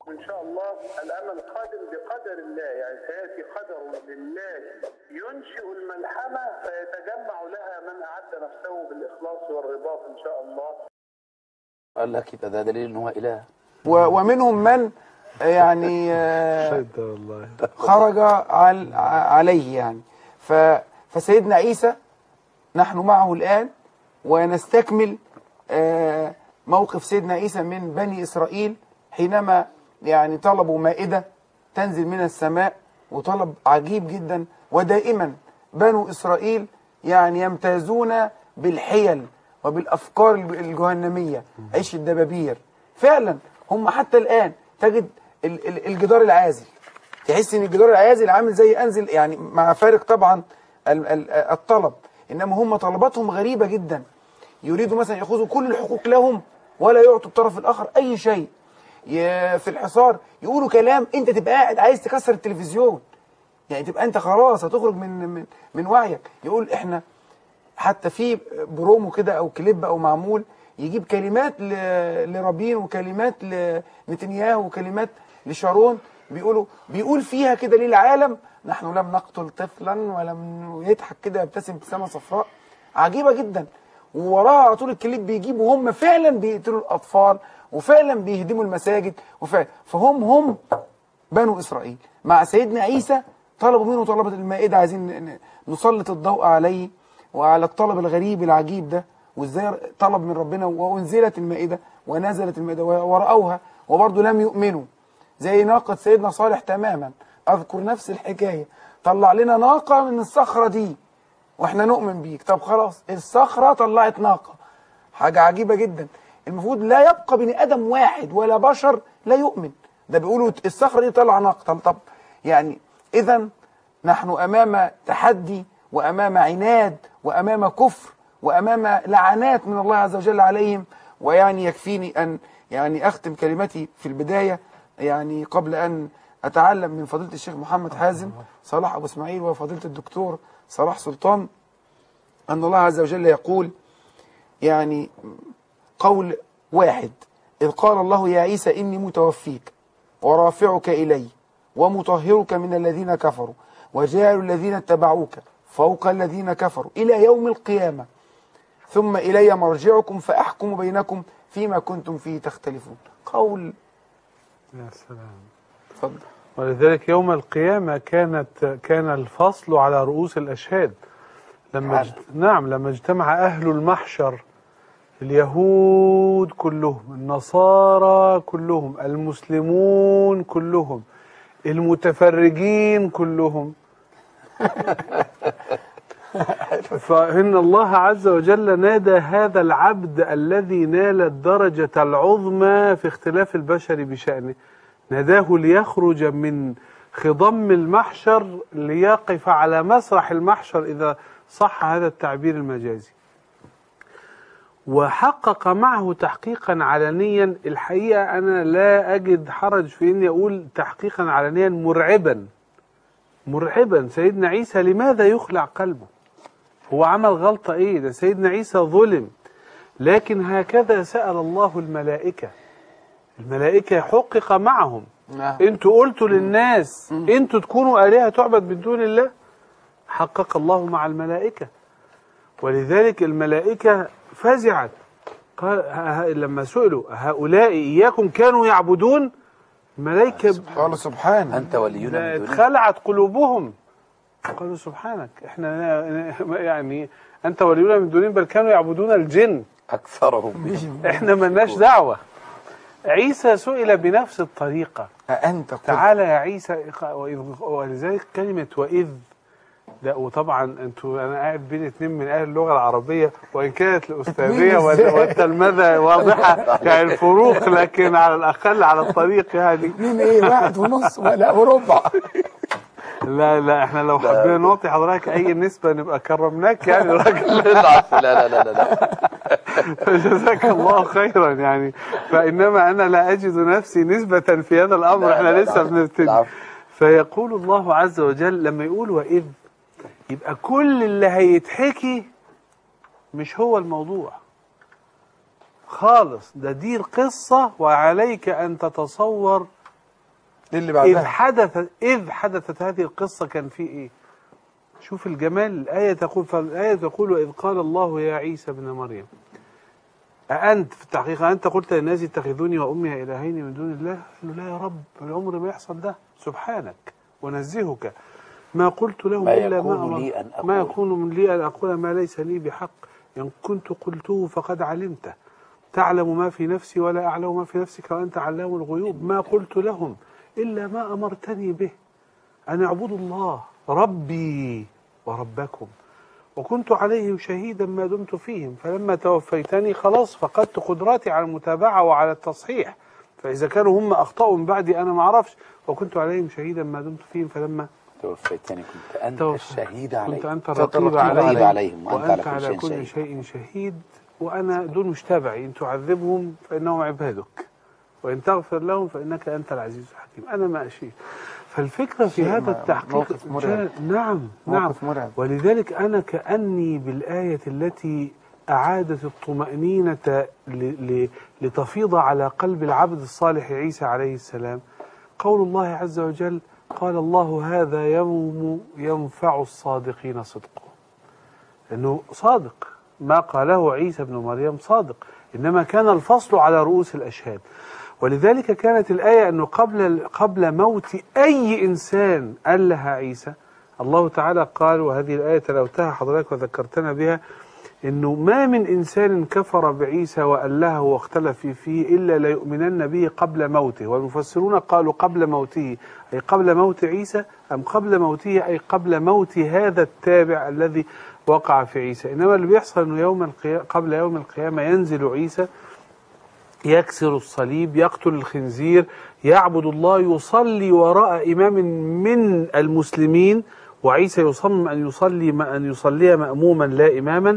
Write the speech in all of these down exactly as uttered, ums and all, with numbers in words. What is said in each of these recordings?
إن شاء الله الأمل قادم بقدر الله، يعني سيأتي قدر لله ينشئ الملحمة فيتجمع لها من أعد نفسه بالإخلاص والرباط إن شاء الله. قال لك يبقى ده دليل إن هو إله. ومنهم من يعني خرج عليه يعني. فسيدنا عيسى نحن معه الآن، ونستكمل موقف سيدنا عيسى من بني إسرائيل حينما يعني طلبوا مائدة تنزل من السماء، وطلب عجيب جدا. ودائما بنو إسرائيل يعني يمتازون بالحيل وبالأفكار الجهنمية، عيش الدبابير. فعلا هم حتى الآن تجد الجدار العازل، تحس ان الجدار العازل عامل زي أنزل، يعني مع فارق طبعا الطلب، إنما هم طلباتهم غريبة جدا. يريدوا مثلا يأخذوا كل الحقوق لهم ولا يعطوا الطرف الآخر أي شيء. في الحصار يقولوا كلام انت تبقى قاعد عايز تكسر التلفزيون، يعني تبقى انت خلاص هتخرج من من من وعيك. يقول احنا حتى في برومو كده او كليب او معمول يجيب كلمات لرابين وكلمات لنتنياهو وكلمات لشارون، بيقولوا بيقول فيها كده للعالم نحن لم نقتل طفلا ولم، يضحك كده يبتسم ابتسامه صفراء عجيبه جدا. ووراها على طول الكليب بيجيبوا هم فعلا بيقتلوا الاطفال وفعلا بيهدموا المساجد وفعلا. فهم هم بنو إسرائيل مع سيدنا عيسى طلبوا منه طلبة المائدة، عايزين نسلط الضوء عليه وعلى الطلب الغريب العجيب ده، وازاي طلب من ربنا وانزلت المائدة ونزلت المائدة ورأوها وبرضه لم يؤمنوا. زي ناقة سيدنا صالح تماما، أذكر نفس الحكاية، طلع لنا ناقة من الصخرة دي واحنا نؤمن بيك. طب خلاص الصخرة طلعت ناقة، حاجة عجيبة جدا. المفروض لا يبقى بني ادم واحد ولا بشر لا يؤمن، ده بيقولوا الصخره دي طلع ناقه. طب, طب يعني اذا نحن امام تحدي وامام عناد وامام كفر وامام لعنات من الله عز وجل عليهم. ويعني يكفيني ان يعني اختم كلمتي في البدايه، يعني قبل ان اتعلم من فضيله الشيخ محمد حازم صلاح ابو اسماعيل وفضيله الدكتور صلاح سلطان ان الله عز وجل يقول يعني قول واحد: إذ قال الله يا عيسى إني متوفيك ورافعك إلي ومطهرك من الذين كفروا وجاعل الذين اتبعوك فوق الذين كفروا إلى يوم القيامة ثم إلي مرجعكم فأحكم بينكم فيما كنتم فيه تختلفون. قول يا سلام. تفضل. ولذلك يوم القيامة كانت كان الفصل على رؤوس الأشهاد لما جت... نعم لما اجتمع أهل المحشر، اليهود كلهم، النصارى كلهم، المسلمون كلهم، المتفرجين كلهم فإن الله عز وجل نادى هذا العبد الذي نال الدرجة العظمى في اختلاف البشر بشأنه، ناداه ليخرج من خضم المحشر ليقف على مسرح المحشر إذا صح هذا التعبير المجازي. وحقق معه تحقيقا علنيا. الحقيقة أنا لا أجد حرج في أني أقول تحقيقا علنيا مرعبا مرعبا. سيدنا عيسى لماذا يخلع قلبه؟ هو عمل غلطة إيه؟ ده سيدنا عيسى ظلم، لكن هكذا سأل الله الملائكة. الملائكة حقق معهم. انتوا قلتوا للناس انتوا تكونوا آلهة تعبد من دون الله، حقق الله مع الملائكة. ولذلك الملائكة فزعت، قال لما سئلوا هؤلاء إياكم كانوا يعبدون، الملائكة قالوا سبحانك أنت ولينا من دونه، اتخلعت قلوبهم قالوا سبحانك احنا يعني أنت ولينا من دونه، بل كانوا يعبدون الجن أكثرهم احنا ملناش دعوة. عيسى سئل بنفس الطريقة، أنت تعالى يا عيسى. ولذلك كلمة وإذ ده، وطبعا انتوا انا قاعد بين اثنين من اهل اللغه العربيه، وان كانت الاستاذيه والتلمذه واضحه يعني الفروق، لكن على الاقل على الطريق يعني اثنين ايه واحد ونص ولا وربع. لا لا احنا لو حبينا نعطي حضرتك اي نسبه نبقى كرمناك يعني راجل. لا لا لا لا لا فجزاك الله خيرا يعني. فانما انا لا اجد نفسي نسبه في هذا الامر، احنا لسه بنبتدي. فيقول الله عز وجل لما يقول وإذ، يبقى كل اللي هيتحكي مش هو الموضوع خالص، ده دي القصة، وعليك أن تتصور دي اللي إذ بعدها. حدثت إذ حدثت هذه القصة كان في إيه؟ شوف الجمال. الآية تقول فالآية تقول وإذ قال الله يا عيسى ابن مريم أأنت في التحقيق أنت قلت للناس اتخذوني وأمي إلهين من دون الله؟ قال له لا يا رب، العمر ما يحصل ده، سبحانك ونزهك، ما قلت لهم ما إلا يكون ما أمر لي أن أقول. ما يكون من لي أن أقول ما ليس لي بحق، إن كنت قلته فقد علمته، تعلم ما في نفسي ولا أعلم ما في نفسك وأنت علام الغيوب، ما قلت لهم إلا ما أمرتني به أن اعبدوا الله ربي وربكم، وكنت عليهم شهيدا ما دمت فيهم، فلما توفيتني خلاص فقدت قدراتي على المتابعة وعلى التصحيح، فإذا كانوا هم أخطأوا من بعدي أنا ما أعرفش، وكنت عليهم شهيدا ما دمت فيهم، فلما توفيتني كنت أنت توفى. الشهيد عليهم، كنت أنت كنت الرقيب الرقيب عليهم, عليهم وأنت على كل شيء, شيء شهيد، وأنا دون مش تابعي، إن تعذبهم فإنهم عبادك وإن تغفر لهم فإنك أنت العزيز الحكيم، أنا ما أشيء. فالفكرة في هذا التحقيق نعم نعم مرعب. ولذلك أنا كأني بالآية التي أعادت الطمأنينة لتفيض على قلب العبد الصالح عيسى عليه السلام، قول الله عز وجل قال الله هذا يوم ينفع الصادقين صدقهم، أنه صادق ما قاله عيسى بن مريم صادق، إنما كان الفصل على رؤوس الأشهاد. ولذلك كانت الآية أنه قبل قبل موت أي إنسان قال لها عيسى، الله تعالى قال، وهذه الآية تلوتها حضرتك وذكرتنا بها، إنه ما من إنسان كفر بعيسى وأله واختلف فيه إلا ليؤمنن به قبل موته، والمفسرون قالوا قبل موته أي قبل موت عيسى، أم قبل موته أي قبل موت هذا التابع الذي وقع في عيسى. إنما اللي بيحصل أنه يوم القيامة قبل يوم القيامة ينزل عيسى يكسر الصليب، يقتل الخنزير، يعبد الله، يصلي وراء إمام من المسلمين، وعيسى يصمم أن يصلي أن يصلي مأموما لا إماما،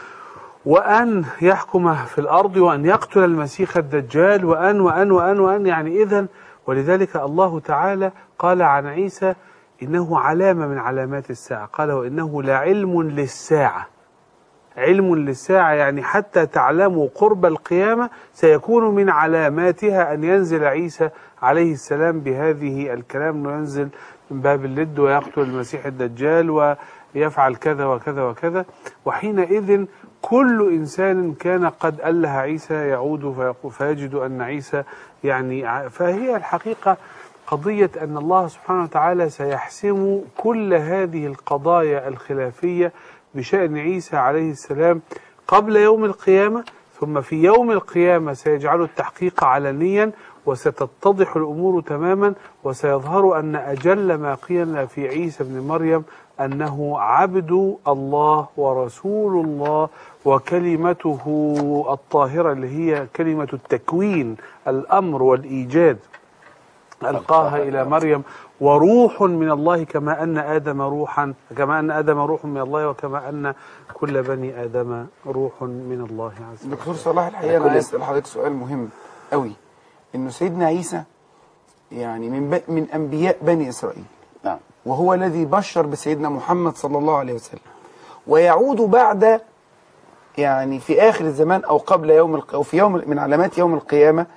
وأن يحكم في الأرض، وأن يقتل المسيح الدجال، وأن وأن وأن وأن يعني إذن. ولذلك الله تعالى قال عن عيسى إنه علامة من علامات الساعة، قال وإنه لعلم للساعة، علم للساعة يعني حتى تعلموا قرب القيامة سيكون من علاماتها أن ينزل عيسى عليه السلام بهذه الكلام، أنه ينزل من باب اللد ويقتل المسيح الدجال ويفعل كذا وكذا وكذا. وحينئذ كل إنسان كان قد أله عيسى يعود فيجد أن عيسى يعني، فهي الحقيقة قضية أن الله سبحانه وتعالى سيحسم كل هذه القضايا الخلافية بشأن عيسى عليه السلام قبل يوم القيامة، ثم في يوم القيامة سيجعل التحقيق علنيا، وستتضح الأمور تماما، وسيظهر أن أجل ما قيل في عيسى بن مريم أنه عبد الله ورسول الله، وكلمته الطاهرة اللي هي كلمة التكوين الأمر والإيجاد ألقاها إلى مريم، وروح من الله، كما أن آدم روحا كما أن آدم روح من الله، وكما أن كل بني آدم روح من الله عز وجل. دكتور صلاح، الحقيقة أنا عايز أسأل حضرتك سؤال مهم قوي، إنه سيدنا عيسى يعني من ب... من أنبياء بني إسرائيل، نعم، وهو الذي بشر بسيدنا محمد صلى الله عليه وسلم، ويعود بعد يعني في آخر الزمان أو قبل يوم الق... أو في يوم من علامات يوم القيامة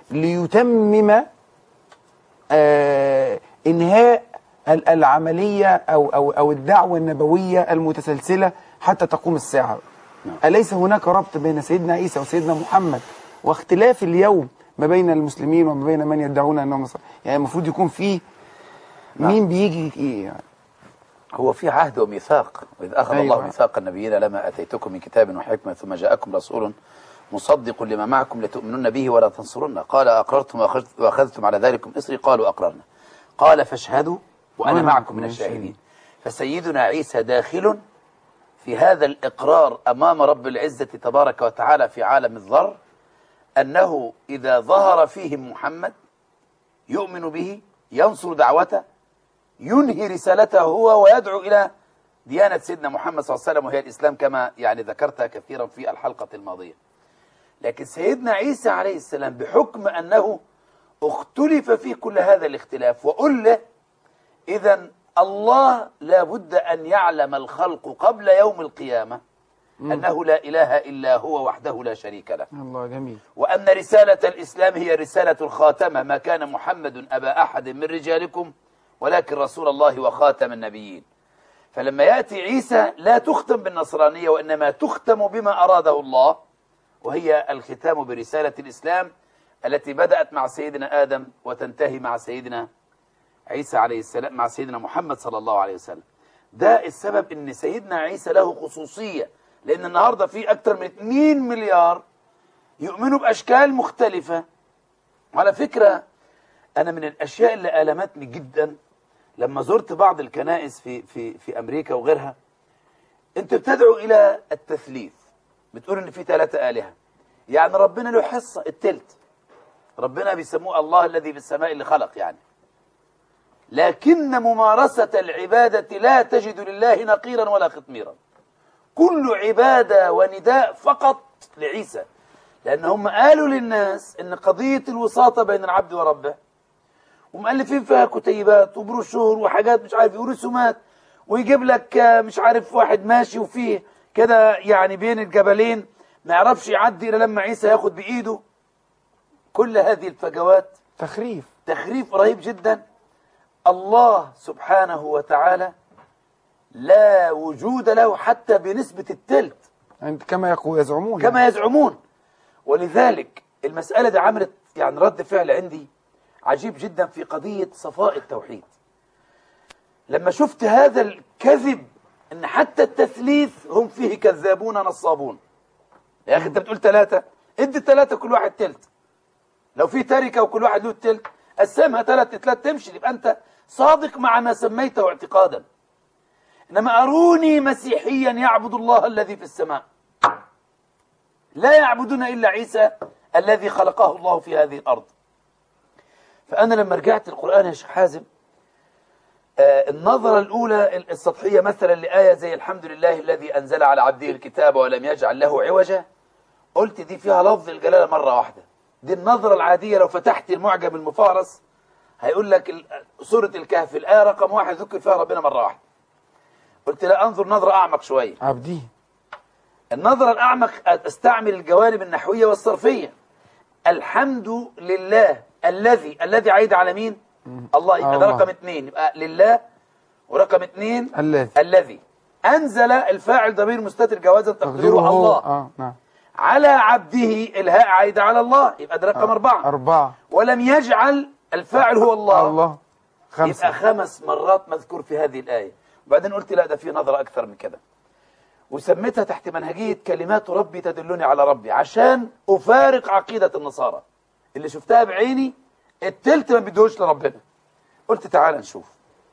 ليتمم آه إنهاء العملية أو أو أو الدعوة النبوية المتسلسلة حتى تقوم الساعة. نعم. أليس هناك ربط بين سيدنا عيسى وسيدنا محمد، واختلاف اليوم ما بين المسلمين وما بين من يدعون أنهم يعني المفروض يكون فيه مين نعم. بيجي إيه يعني؟ هو في عهد وميثاق، وإذ أخذ أيوة. الله ميثاق النبيين لما أتيتكم من كتاب وحكمة ثم جاءكم رسول مصدق لما معكم لتؤمنون به ولا تنصرون، قال أقررتم وأخذتم على ذلكم إصري، قالوا أقررنا، قال فاشهدوا وأنا معكم من الشاهدين. فسيدنا عيسى داخل في هذا الإقرار أمام رب العزة تبارك وتعالى في عالم الذر، أنه إذا ظهر فيهم محمد يؤمن به، ينصر دعوته، ينهي رسالته هو، ويدعو إلى ديانة سيدنا محمد صلى الله عليه وسلم وهي الإسلام، كما يعني ذكرتها كثيرا في الحلقة الماضية. لكن سيدنا عيسى عليه السلام بحكم أنه اختلف في كل هذا الاختلاف، وقل له إذن الله لابد أن يعلم الخلق قبل يوم القيامة أنه لا إله إلا هو وحده لا شريك له، الله جميل. وأن رسالة الإسلام هي رسالة الخاتمة، ما كان محمد أبا أحد من رجالكم ولكن رسول الله وخاتم النبيين. فلما يأتي عيسى لا تختم بالنصرانية، وإنما تختم بما أراده الله، وهي الختام برسالة الإسلام التي بدأت مع سيدنا آدم وتنتهي مع سيدنا عيسى عليه السلام، مع سيدنا محمد صلى الله عليه وسلم. ده السبب ان سيدنا عيسى له خصوصية، لان النهاردة في اكتر من اثنين مليار يؤمنوا باشكال مختلفة. وعلى فكرة انا من الاشياء اللي ألمتني جدا لما زرت بعض الكنائس في في في امريكا وغيرها، انت بتدعو الى التثليث، بتقول ان في ثلاثة آلهة، يعني ربنا له حصة التلت، ربنا بيسموه الله الذي في السماء اللي خلق يعني، لكن ممارسة العبادة لا تجد لله نقيرا ولا خطميرا، كل عبادة ونداء فقط لعيسى، لأن هم قالوا للناس إن قضية الوساطة بين العبد وربه، ومؤلفين فيها كتيبات وبروشور وحاجات مش عارف، ورسومات، ويجيب لك مش عارف واحد ماشي وفيه كده يعني بين الجبلين ما يعرفش يعدي إلا لما عيسى ياخد بإيده. كل هذه الفجوات تخريف تخريف رهيب جدا. الله سبحانه وتعالى لا وجود له حتى بنسبة التلت كما يقول يزعمون كما يعني. يزعمون. ولذلك المسألة دي عملت يعني رد فعل عندي عجيب جدا في قضية صفاء التوحيد. لما شفت هذا الكذب ان حتى التثليث هم فيه كذابون نصابون. يا اخي انت بتقول ثلاثة، ادي الثلاثة كل واحد تلت، لو في تركة وكل واحد له التلت قسمها ثلاث ثلاث تمشي، يبقى انت صادق مع ما سميته اعتقادا. انما اروني مسيحيا يعبد الله الذي في السماء، لا يعبدون الا عيسى الذي خلقه الله في هذه الارض. فانا لما رجعت القرآن يا شيخ حازم، آه النظرة الاولى السطحية مثلا لآية زي الحمد لله الذي انزل على عبده الكتاب ولم يجعل له عوجا، قلت دي فيها لفظ الجلالة مرة واحدة. دي النظرة العادية، لو فتحت المعجم المفارس هيقول لك سورة الكهف الآية رقم واحد ذكر فيها ربنا مرة واحدة. قلت لا، أنظر نظرة أعمق شوية. عبدي النظرة الأعمق استعمل الجوانب النحوية والصرفية. الحمد لله الذي، الذي عايد على مين؟ الله، يبقى ده رقم اثنين، يبقى لله، ورقم اثنين الذي الذي أنزل الفاعل ضمير مستتر جوازا تقديره الله. اه نعم. على عبده الهاء عايدة على الله، يبقى ده رقم أربعة. أربعة. ولم يجعل الفاعل هو الله، الله خمسة. يبقى خمس مرات مذكور في هذه الآية. وبعدين قلت لا، ده في نظرة أكثر من كده، وسميتها تحت منهجية كلمات ربي تدلني على ربي، عشان أفارق عقيدة النصارى اللي شفتها بعيني التلت ما بدوش لربنا. قلت تعال نشوف.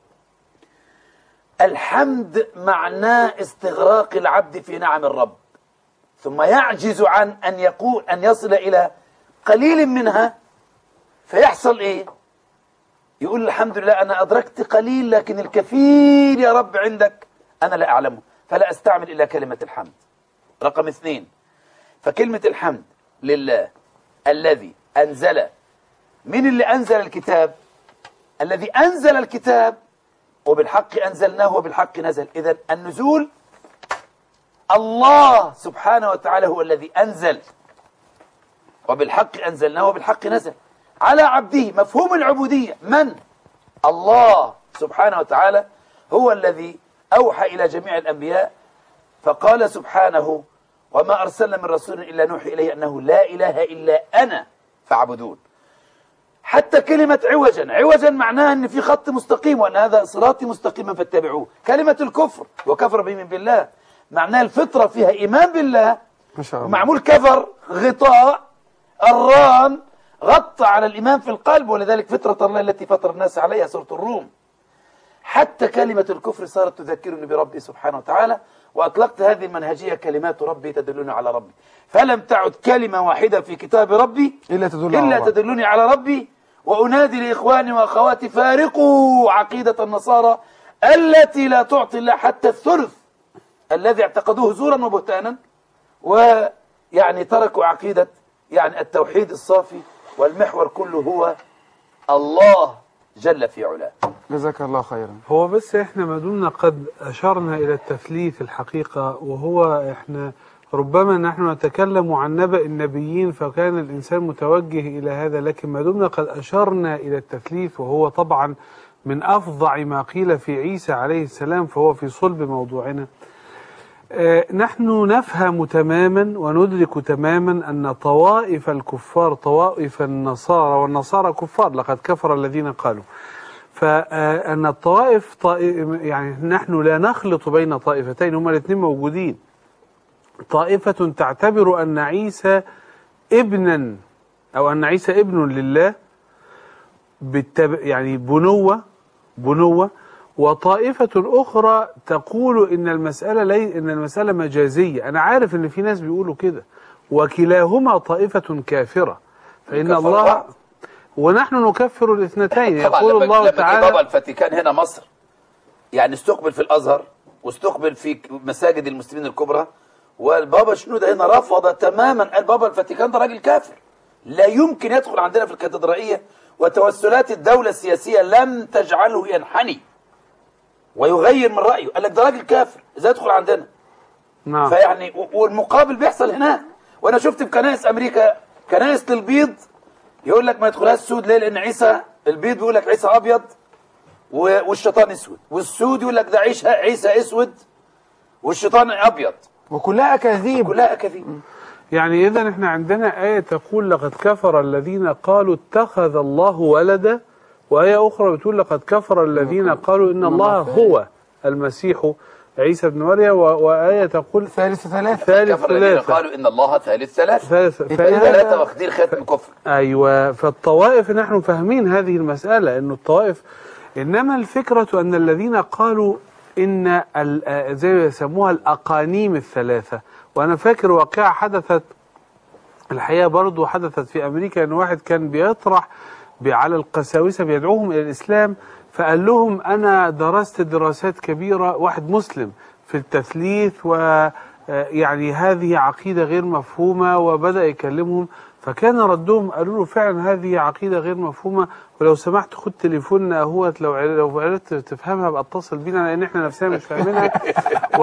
الحمد معناه استغراق العبد في نعم الرب، ثم يعجز عن أن يقول أن يصل إلى قليل منها، فيحصل إيه؟ يقول الحمد لله أنا أدركت قليل، لكن الكثير يا رب عندك أنا لا أعلمه، فلا أستعمل إلا كلمة الحمد. رقم اثنين، فكلمة الحمد لله الذي أنزل. من اللي أنزل الكتاب؟ الذي أنزل الكتاب، وبالحق أنزلناه وبالحق نزل. إذن النزول الله سبحانه وتعالى هو الذي أنزل، وبالحق أنزلناه وبالحق نزل على عبده. مفهوم العبودية من؟ الله سبحانه وتعالى هو الذي أوحى إلى جميع الأنبياء، فقال سبحانه وما أرسلنا من رسول إلا نوحي إليه أنه لا إله إلا أنا فاعبدون. حتى كلمة عوجا، عوجا معناها أن في خط مستقيم، وأن هذا صراطي مستقيما فاتبعوه. كلمة الكفر وكفر به من بالله معناها الفطرة فيها إيمان بالله، ما شاء الله. معمول كفر غطاء الران غطى على الإيمان في القلب، ولذلك فطرة الله التي فطر الناس عليها، سورة الروم. حتى كلمة الكفر صارت تذكرني بربي سبحانه وتعالى، وأطلقت هذه المنهجية كلمات ربي تدلني على ربي، فلم تعد كلمة واحدة في كتاب ربي إلا تدل إلا على تدلني على ربي. وأنادي لإخواني وأخواتي فارقوا عقيدة النصارى التي لا تعطي الله حتى الثلث الذي اعتقدوه زورا وبهتانا، ويعني تركوا عقيدة يعني التوحيد الصافي، والمحور كله هو الله جل في علاه. جزاك الله خيرا. هو بس احنا ما دمنا قد اشرنا الى التثليث الحقيقه، وهو احنا ربما نحن نتكلم عن نبأ النبيين فكان الانسان متوجه الى هذا، لكن ما دمنا قد اشرنا الى التثليث وهو طبعا من افظع ما قيل في عيسى عليه السلام فهو في صلب موضوعنا. اه نحن نفهم تماما وندرك تماما ان طوائف الكفار طوائف النصارى، والنصارى كفار لقد كفر الذين قالوا، فأن الطوائف طائف يعني نحن لا نخلط بين طائفتين، هما الاثنين موجودين. طائفة تعتبر أن عيسى ابنا أو أن عيسى ابن لله بالتب... يعني بنوة بنوة وطائفة أخرى تقول إن المسألة لي... إن المسألة مجازية. أنا عارف إن في ناس بيقولوا كده، وكلاهما طائفة كافرة، فإن الله ونحن نكفر الاثنتين. يقول لما الله لما تعالى بابا الفاتيكان هنا مصر يعني استقبل في الازهر واستقبل في مساجد المسلمين الكبرى، والبابا شنودة هنا رفض تماما. البابا الفاتيكان ده راجل كافر لا يمكن يدخل عندنا في الكاتدرائية، وتوسلات الدولة السياسية لم تجعله ينحني ويغير من رأيه. قال لك ده راجل كافر ازاي يدخل عندنا؟ نعم. فيعني والمقابل بيحصل هناك. وانا شفت في كنائس امريكا كنائس للبيض يقول لك ما يدخلهاش السود ليه؟ لان عيسى البيض بيقول لك عيسى ابيض والشيطان اسود، والسود يقول لك ده عيسى عيسى اسود والشيطان ابيض، وكلها اكاذيب. كلها اكاذيب. يعني إذا احنا عندنا آية تقول لقد كفر الذين قالوا اتخذ الله ولدا، وآية أخرى بتقول لقد كفر الذين قالوا إن الله هو المسيح عيسى بن مريم، وآية تقول ثالث ثلاثة. ثالث كفر الذين ثلاثة. قالوا ان الله ثالث ثلاثة. ثالث ثلاثة فإذا واخدين ختم كفر. أيوة، فالطوائف نحن فاهمين هذه المسألة إنه الطوائف، إنما الفكرة أن الذين قالوا إن ال- زي ما يسموها الأقانيم الثلاثة. وأنا فاكر واقعة حدثت الحقيقة برضو حدثت في أمريكا، أن واحد كان بيطرح على القساوسة بيدعوهم إلى الإسلام، فقال لهم أنا درست دراسات كبيرة، واحد مسلم، في التثليث، ويعني هذه عقيدة غير مفهومة، وبدأ يكلمهم، فكان ردهم قالوا له فعلا هذه عقيدة غير مفهومة، ولو سمحت خد تليفوننا اهوت، لو لو عرفت تفهمها بقى اتصل بينا لان احنا نفسنا مش فاهمينها. و...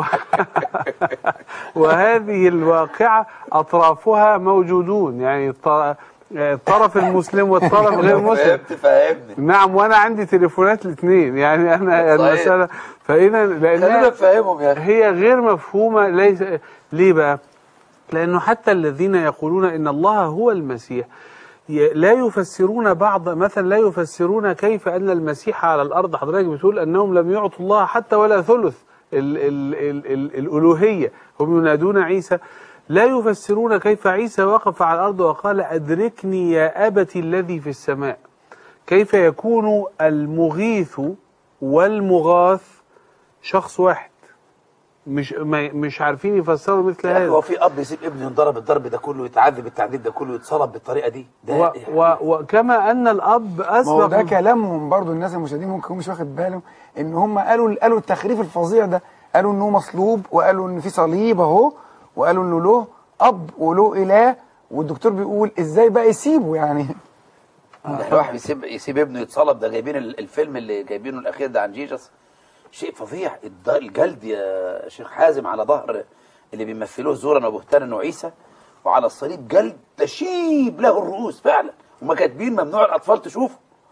وهذه الواقعة اطرافها موجودون، يعني الطرف المسلم والطرف غير المسلم. فهمني. نعم، وانا عندي تليفونات الاثنين، يعني انا المسألة فاذا لانها نفهمهم يا هي غير مفهومة. ليس ليه بقى؟ لأنه حتى الذين يقولون إن الله هو المسيح لا يفسرون بعض، مثلا لا يفسرون كيف أن المسيح على الأرض، حضرتك بتقول أنهم لم يعطوا الله حتى ولا ثلث ال ال ال ال الألوهية، هم ينادون عيسى، لا يفسرون كيف عيسى وقف على الأرض وقال أدركني يا أبتي الذي في السماء. كيف يكون المغيث والمغاث شخص واحد؟ مش مش عارفين يفسروا مثل هذا. هو في اب يسيب ابنه ينضرب الضرب ده كله، يتعذب التعذيب ده كله، يتصلب بالطريقه دي؟ ده و و وكما ان الاب اسبق. ما هو ده كلامهم برضو، الناس المشاهدين ممكن مش واخد بالهم ان هم قالوا قالوا التخريف الفظيع ده، قالوا انه مصلوب، وقالوا ان في صليب اهو، وقالوا انه له اب وله اله، والدكتور بيقول ازاي بقى يسيبه يعني؟ يعني الواحد يسيب يسيب ابنه يتصلب؟ ده جايبين الفيلم اللي جايبينه الاخير ده عن جيجس، شيء فظيع. الجلد يا شيخ حازم على ظهر اللي بيمثلوه زورا وبهتانا وعيسى، وعلى الصليب جلد تشيب له الرؤوس فعلا، وما كاتبين ممنوع الاطفال تشوفه.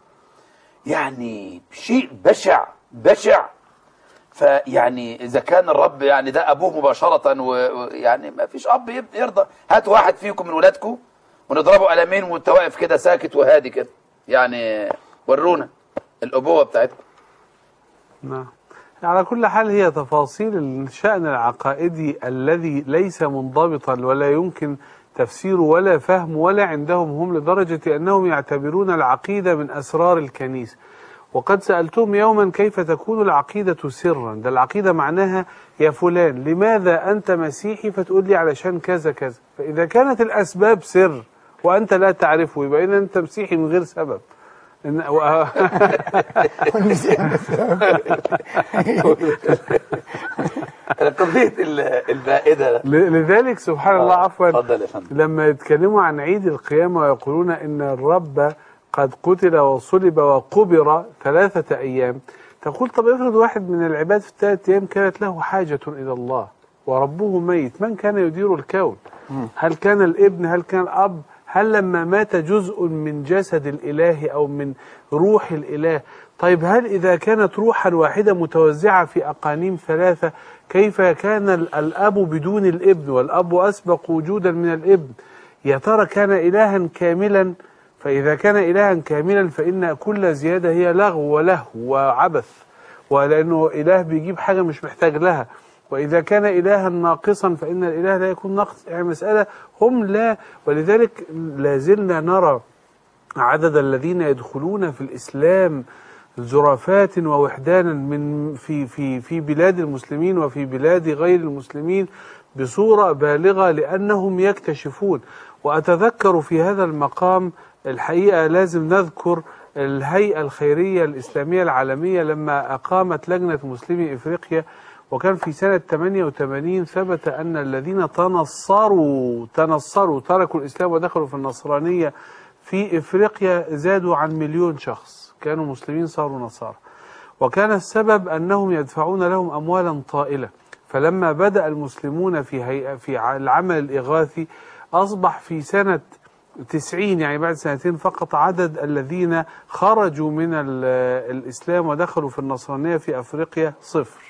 يعني شيء بشع بشع. فيعني اذا كان الرب يعني ده ابوه مباشره، ويعني ما فيش اب يرضى. هاتوا واحد فيكم من ولادكم ونضربه قلمين وانت واقف كده ساكت وهادي كده، يعني ورونا الابوه بتاعتكم. نعم. على كل حال هي تفاصيل الشأن العقائدي الذي ليس منضبطا ولا يمكن تفسيره ولا فهم ولا عندهم هم، لدرجة أنهم يعتبرون العقيدة من أسرار الكنيسة. وقد سألتهم يوما كيف تكون العقيدة سرا؟ ده العقيدة معناها يا فلان لماذا أنت مسيحي؟ فتقول لي علشان كذا كذا. فإذا كانت الأسباب سر وأنت لا تعرفه، يبقى إذا أنت مسيحي من غير سبب. قضية المائدة. لذلك سبحان الله، عفوا، اتفضل يا فندم. لما يتكلموا عن عيد القيامة ويقولون إن الرب قد قتل وصلب وقبر ثلاثة أيام، تقول طب افرض واحد من العباد في الثلاث أيام كانت له حاجة إلى الله وربه ميت، من كان يدير الكون؟ هل كان الابن؟ هل كان الأب؟ هل لما مات جزء من جسد الإله أو من روح الإله؟ طيب هل إذا كانت روحا واحدة متوزعة في أقانيم ثلاثة، كيف كان الأب بدون الابن والأب أسبق وجودا من الابن؟ يا ترى كان إلها كاملا؟ فإذا كان إلها كاملا فإن كل زيادة هي لغو ولهو وعبث، ولأنه إله بيجيب حاجة مش محتاج لها. وإذا كان إلها ناقصا فإن الإله لا يكون ناقص، يعني مسألة هم لا. ولذلك لازلنا نرى عدد الذين يدخلون في الإسلام زرافات ووحدانا من في في في بلاد المسلمين وفي بلاد غير المسلمين بصورة بالغة، لأنهم يكتشفون. وأتذكر في هذا المقام الحقيقة لازم نذكر الهيئة الخيرية الإسلامية العالمية لما أقامت لجنة مسلمي إفريقيا، وكان في سنة ثمانية وثمانين ثبت أن الذين تنصروا تنصروا تركوا الإسلام ودخلوا في النصرانية في إفريقيا زادوا عن مليون شخص، كانوا مسلمين صاروا نصارى. وكان السبب أنهم يدفعون لهم أموالا طائلة. فلما بدأ المسلمون في هيئة في العمل الإغاثي أصبح في سنة تسعين، يعني بعد سنتين فقط، عدد الذين خرجوا من الإسلام ودخلوا في النصرانية في أفريقيا صفر،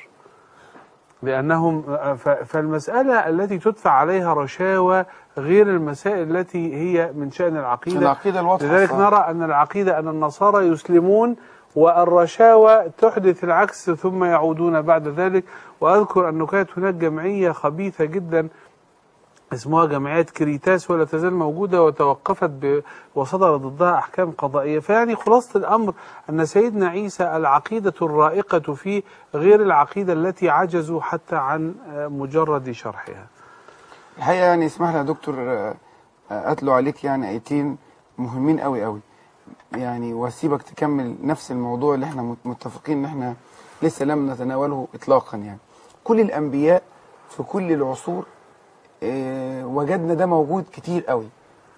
لأنهم فالمسألة التي تدفع عليها رشاوى غير المسائل التي هي من شأن العقيدة. العقيدة الواضحة. لذلك نرى أن العقيدة أن النصارى يسلمون والرشاوى تحدث العكس ثم يعودون بعد ذلك. وأذكر أنه كانت هناك جمعية خبيثة جدا اسمها جمعية كريتاس ولا تزال موجودة، وتوقفت ب... وصدر ضدها أحكام قضائية. فيعني خلاصة الأمر أن سيدنا عيسى العقيدة الرائقة فيه غير العقيدة التي عجزوا حتى عن مجرد شرحها. الحقيقة يعني اسمح لي يا دكتور أتلو عليك يعني آيتين مهمين قوي قوي يعني، واسيبك تكمل نفس الموضوع اللي احنا متفقين ان احنا لسه لم نتناوله اطلاقا. يعني كل الأنبياء في كل العصور إيه وجدنا ده موجود كتير قوي.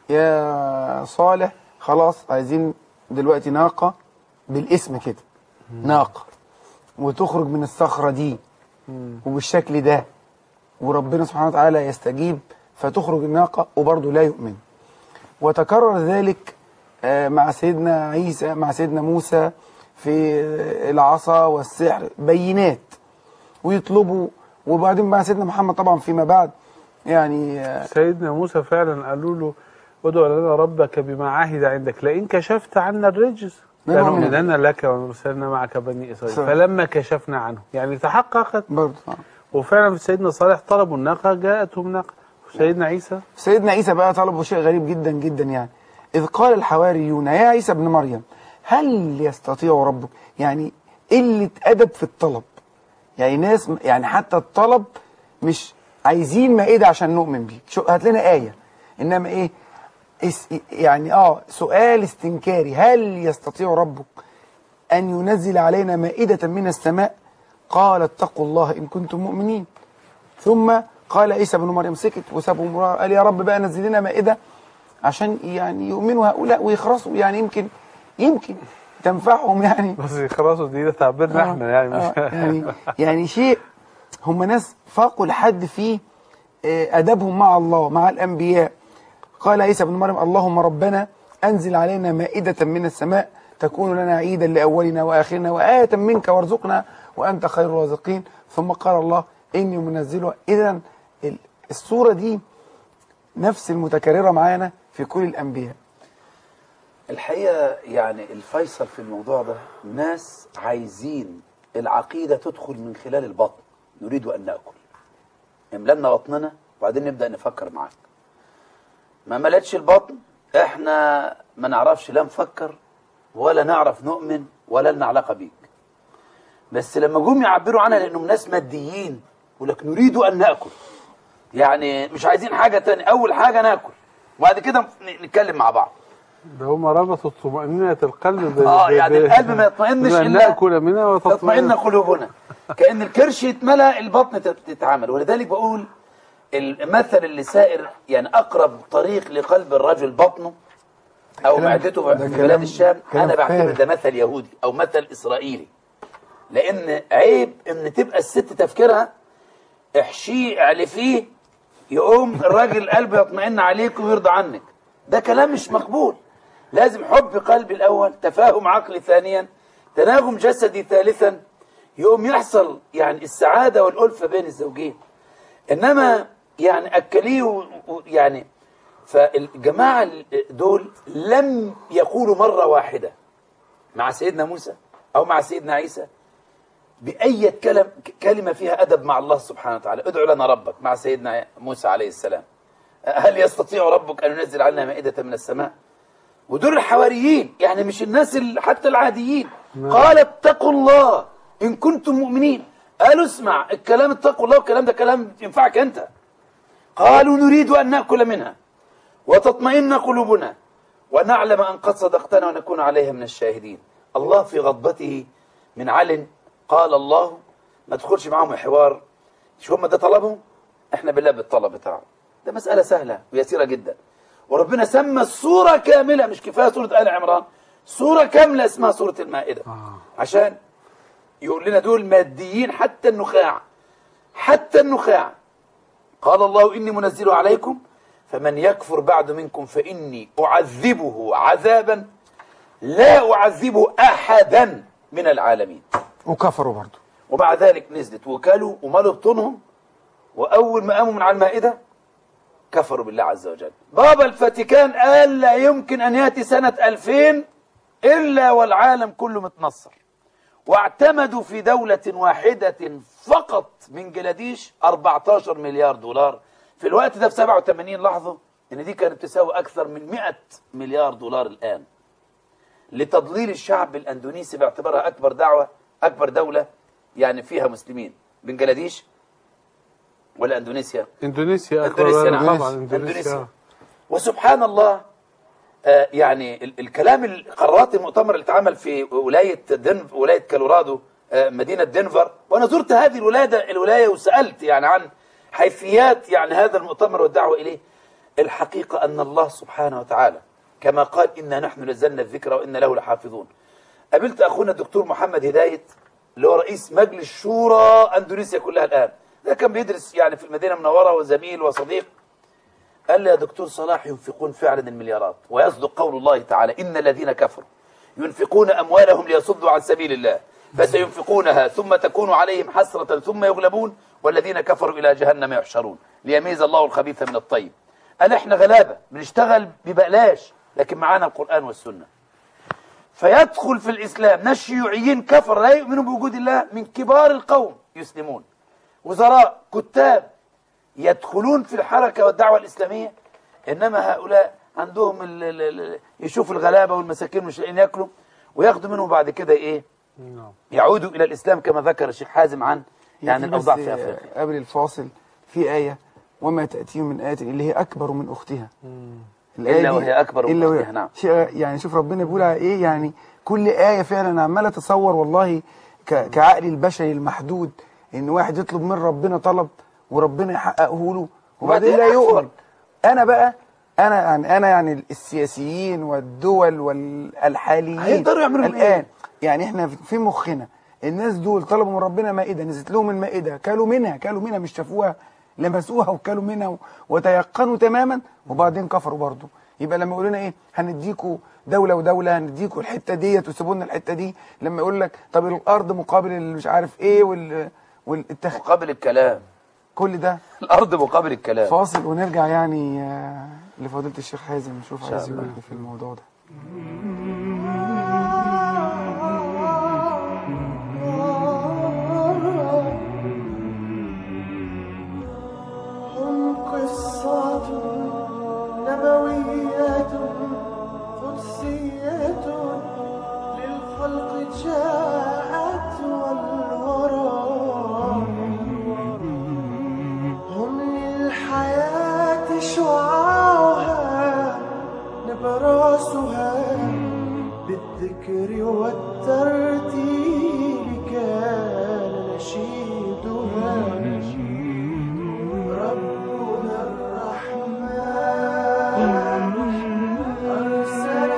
يا صالح خلاص عايزين دلوقتي ناقة بالاسم كده، ناقة وتخرج من الصخرة دي وبالشكل ده، وربنا سبحانه وتعالى يستجيب فتخرج الناقة وبرضه لا يؤمن. وتكرر ذلك مع سيدنا عيسى، مع سيدنا موسى في العصا والسحر، بينات ويطلبوا. وبعدين مع سيدنا محمد طبعا فيما بعد يعني سيدنا موسى فعلا قالوا له ادع لنا ربك بما عهد عندك لئن كشفت عنا الرجز لنؤمنن لك ونرسلنا معك بني إسرائيل. فلما كشفنا عنه يعني تحققت برضه. وفعلا في سيدنا صالح طلبوا الناقة جاءتهم ناقة. سيدنا عيسى سيدنا عيسى بقى طلبوا شيء غريب جدا جدا يعني، إذ قال الحواريون يا عيسى ابن مريم هل يستطيع ربك؟ يعني قلة أدب في الطلب، يعني ناس يعني حتى الطلب مش عايزين مائدة عشان نؤمن بيك، شو هات لنا آية، إنما إيه يعني آه سؤال استنكاري، هل يستطيع ربك أن ينزل علينا مائدة من السماء؟ قال اتقوا الله إن كنتم مؤمنين. ثم قال عيسى بن مريم سكت وسابهم، قال يا رب بقى نزل لنا مائدة عشان يعني يؤمنوا هؤلاء ويخرصوا، يعني يمكن يمكن تنفعهم يعني. بس يخرصوا دي ده تعبيرنا آه احنا يعني مش آه يعني يعني شيء، هم ناس فاقوا الحد في أدبهم مع الله مع الأنبياء. قال عيسى بن مريم اللهم ربنا أنزل علينا مائدة من السماء تكون لنا عيدا لأولنا وآخرنا وآية منك وارزقنا وأنت خير الرازقين. ثم قال الله إني منزلها. إذن الصورة دي نفس المتكررة معانا في كل الأنبياء. الحقيقة يعني الفيصل في الموضوع ده ناس عايزين العقيدة تدخل من خلال البطن، نريد أن نأكل، املنا بطننا وبعدين نبدأ نفكر معاك. ما ملتش البطن احنا ما نعرفش لا نفكر ولا نعرف نؤمن ولا لنا علاقة بيك. بس لما جم يعبروا عنها لأنهم ناس ماديين ولك نريد أن نأكل، يعني مش عايزين حاجة تاني، أول حاجة نأكل وبعد كده نتكلم مع بعض. ده هم ربطوا طمأنينة القلب اه يعني القلب ما يطمئنش إلا نأكل منها وتطمئن قلوبنا. كأن الكرش يتملى البطن تتعامل. ولذلك بقول المثل اللي سائر يعني أقرب طريق لقلب الرجل بطنه، او كلام- معدته ده في كلام- بلاد الشام، كلام انا بعتبر فارغ. ده مثل يهودي او مثل اسرائيلي. لان عيب ان تبقى الست تفكيرها احشيه اعلفيه يقوم الراجل قلبه يطمئن عليك ويرضى عنك. ده كلام مش مقبول. لازم حب قلبي الاول، تفاهم عقلي ثانيا، تناغم جسدي ثالثا، يقوم يحصل يعني السعاده والالفه بين الزوجين. انما يعني اكليه و- و- يعني فالجماعه دول لم يقولوا مره واحده مع سيدنا موسى او مع سيدنا عيسى بأي كلم كلمة فيها أدب مع الله سبحانه وتعالى. ادعو لنا ربك مع سيدنا موسى عليه السلام. هل يستطيع ربك أن ينزل عنا مائدة من السماء؟ ودول الحواريين، يعني مش الناس ال- حتى العاديين. قال اتقوا الله إن كنتم مؤمنين. قالوا اسمع الكلام اتقوا الله، والكلام ده كلام ينفعك أنت. قالوا نريد أن نأكل منها وتطمئن قلوبنا ونعلم أن قد صدقتنا ونكون عليها من الشاهدين. الله في غضبته من علن قال الله ما تدخلش معاهم الحوار. شو هم ده طلبهم؟ احنا بالله بالطلب بتاعهم. ده مسألة سهلة ويسيرة جدا. وربنا سمى السورة كاملة، مش كفاية سورة آل عمران، سورة كاملة اسمها سورة المائدة. عشان يقول لنا دول ماديين حتى النخاع، حتى النخاع. قال الله إني منزله عليكم فمن يكفر بعد منكم فإني أعذبه عذابا لا أعذبه أحدا من العالمين. وكفروا برضه. ومع ذلك نزلت وكلوا وملوا بطونهم، وأول ما قاموا من على المائدة كفروا بالله عز وجل. بابا الفاتيكان قال لا يمكن أن يأتي سنة ألفين إلا والعالم كله متنصر، واعتمدوا في دولة واحدة فقط من جلاديش أربعة عشر مليار دولار. في الوقت ده في سبعة وثمانين لحظة إن دي كانت تساوي أكثر من مئة مليار دولار الآن، لتضليل الشعب الأندونيسي باعتبارها أكبر دعوة أكبر دولة يعني فيها مسلمين. بنجلاديش ولا أندونيسيا؟ اندونيسيا أندونيسيا اكبر نعم. طبعا. أندونيسيا. اندونيسيا وسبحان الله آه يعني ال- الكلام القرارات المؤتمر اللي اتعمل في ولاية دنف ولاية كولورادو آه مدينة دنفر، وأنا زرت هذه الولاية الولاية وسألت يعني عن حيثيات يعني هذا المؤتمر والدعوة إليه. الحقيقة أن الله سبحانه وتعالى كما قال إنا نحن نزلنا الذكر وإنا له لحافظون. قابلت أخونا الدكتور محمد هداية اللي هو رئيس مجلس شورى أندونيسيا كلها الآن، ده كان بيدرس يعني في المدينة المنورة وزميل وصديق. قال لي يا دكتور صلاح ينفقون فعلا المليارات، ويصدق قول الله تعالى إن الذين كفروا ينفقون أموالهم ليصدوا عن سبيل الله فسينفقونها ثم تكون عليهم حسرة ثم يغلبون والذين كفروا إلى جهنم يحشرون ليميز الله الخبيث من الطيب. قال احنا غلابة بنشتغل ببلاش لكن معانا القرآن والسنة. فيدخل في الإسلام ناس شيوعيين كفر لا يؤمنون بوجود الله من كبار القوم يسلمون، وزراء كتاب يدخلون في الحركة والدعوة الإسلامية. إنما هؤلاء عندهم ال ال ال يشوفوا الغلابة والمساكين مش لاقيين ياكلوا وياخدوا منهم بعد كده إيه؟ يعودوا إلى الإسلام كما ذكر الشيخ حازم عن يعني في الأوضاع بس في أفريقيا. قبل الفاصل في آية وما تأتيهم من آية اللي هي أكبر من أختها. الآية إلا دي وهي أكبر من إلا وهي- أختها، نعم. شيء- يعني شوف ربنا بيقول على إيه، يعني كل آية فعلا عمال أتصور والله ك- كعقلي البشري المحدود إن واحد يطلب من ربنا طلب وربنا يحققه له وبعدين لا وبعدين يؤمن. يكفر. أنا بقى أنا يعني أنا يعني السياسيين والدول والحاليين هيقدروا يعملوا الآن إيه؟ يعني إحنا في مخنا الناس دول طلبوا من ربنا مائدة، نزلت لهم المائدة، كلوا منها كلوا منها مش شافوها، لمسوها وكلوا منها و- وتيقنوا تماما وبعدين كفروا برضه. يبقى لما يقولوا لنا ايه هنديكوا دولة ودولة، هنديكوا الحتة ديت وسيبوا لنا الحتة دي، لما يقول لك طب الأرض مقابل اللي مش عارف ايه وال والتخ... مقابل الكلام، كل ده الأرض مقابل الكلام. فاصل ونرجع يعني آه، لفضيلة الشيخ حازم نشوف شاء عايز الله. يقول إيه في الموضوع ده. هم قصة نبوية قدسية للخلق جاءت والورى، هم للحياة شعاعها نبراسها بالذكر والترتيل كان نشيدها. ربنا الرحمن أرسل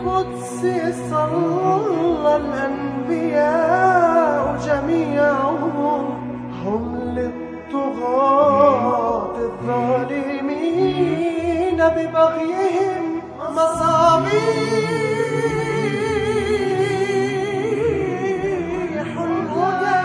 القدس صلى الأنبياء جميعهم هم للطغاة الظالمين ببغيهم مصابيح الهدى.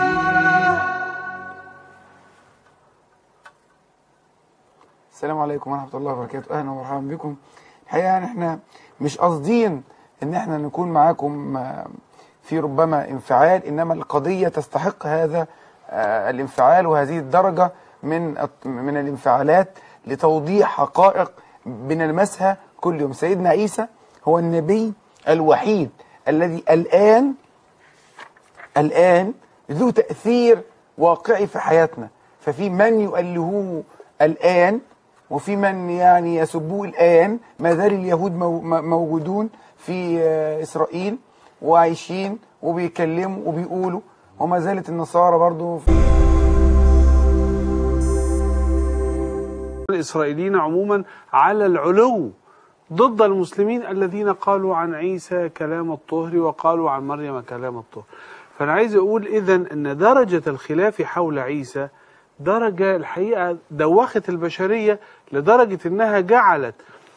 السلام عليكم ورحمة الله وبركاته. أهلا ومرحبا بكم. الحقيقة يعني احنا مش قاصدين ان احنا نكون معاكم في ربما انفعال، انما القضية تستحق هذا الانفعال وهذه الدرجة من من الانفعالات لتوضيح حقائق بنلمسها كل يوم. سيدنا عيسى هو النبي الوحيد الذي الآن الآن ذو تأثير واقعي في حياتنا، ففي من يؤلهوه الآن وفي من يعني يسبوه الآن. ما زال اليهود موجودون في إسرائيل وعايشين وبيكلموا وبيقولوا، وما زالت النصارى برضو في الإسرائيليين عموما على العلو ضد المسلمين الذين قالوا عن عيسى كلام الطهر وقالوا عن مريم كلام الطهر. فأنا عايز أقول إذن أن درجة الخلاف حول عيسى درجة الحقيقة دوخت البشرية لدرجة أنها جعلت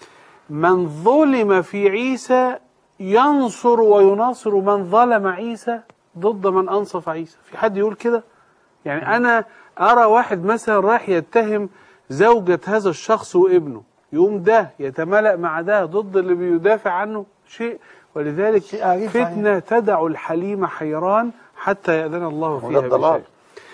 من ظلم في عيسى ينصر ويناصر من ظلم عيسى ضد من أنصف عيسى. في حد يقول كده؟ يعني أنا أرى واحد مثلا راح يتهم زوجة هذا الشخص وابنه، يقوم ده يتملأ مع ده ضد اللي بيدافع عنه شيء. ولذلك فتنة تدع الحليم حيران حتى يأذن الله فيها بشيء.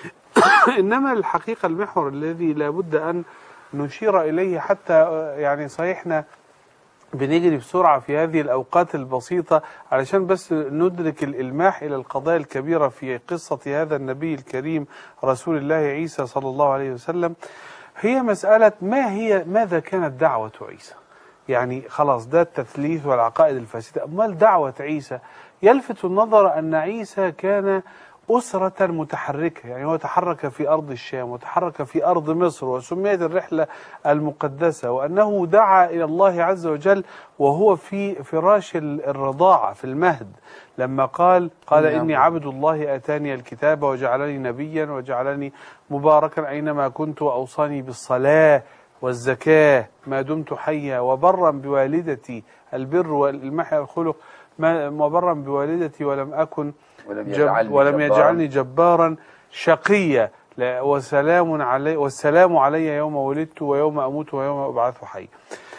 إنما الحقيقة المحور الذي لابد أن نشير إليه، حتى يعني صحيحنا بنجري بسرعة في هذه الأوقات البسيطة علشان بس ندرك الإلماح إلى القضايا الكبيرة في قصة هذا النبي الكريم رسول الله عيسى صلى الله عليه وسلم، هي مسألة ما هي ماذا كانت دعوة عيسى؟ يعني خلاص ده التثليث والعقائد الفاسدة، أمال دعوة عيسى؟ يلفت النظر أن عيسى كان أسرة متحركة، يعني هو تحرك في أرض الشام وتحرك في أرض مصر وسميت الرحلة المقدسة، وأنه دعا إلى الله عز وجل وهو في فراش الرضاعة في المهد، لما قال قال إني عبد الله آتاني الكتاب وجعلني نبيا وجعلني مباركا أينما كنت وأوصاني بالصلاة والزكاة ما دمت حيا وبرا بوالدتي، البر والمحيا والخلق، وبرا بوالدتي ولم أكن ولم جب يجعلني, ولم جبارا. يجعلني جبارا شقيا، وسلام علي والسلام علي يوم ولدت ويوم أموت ويوم أبعث حي.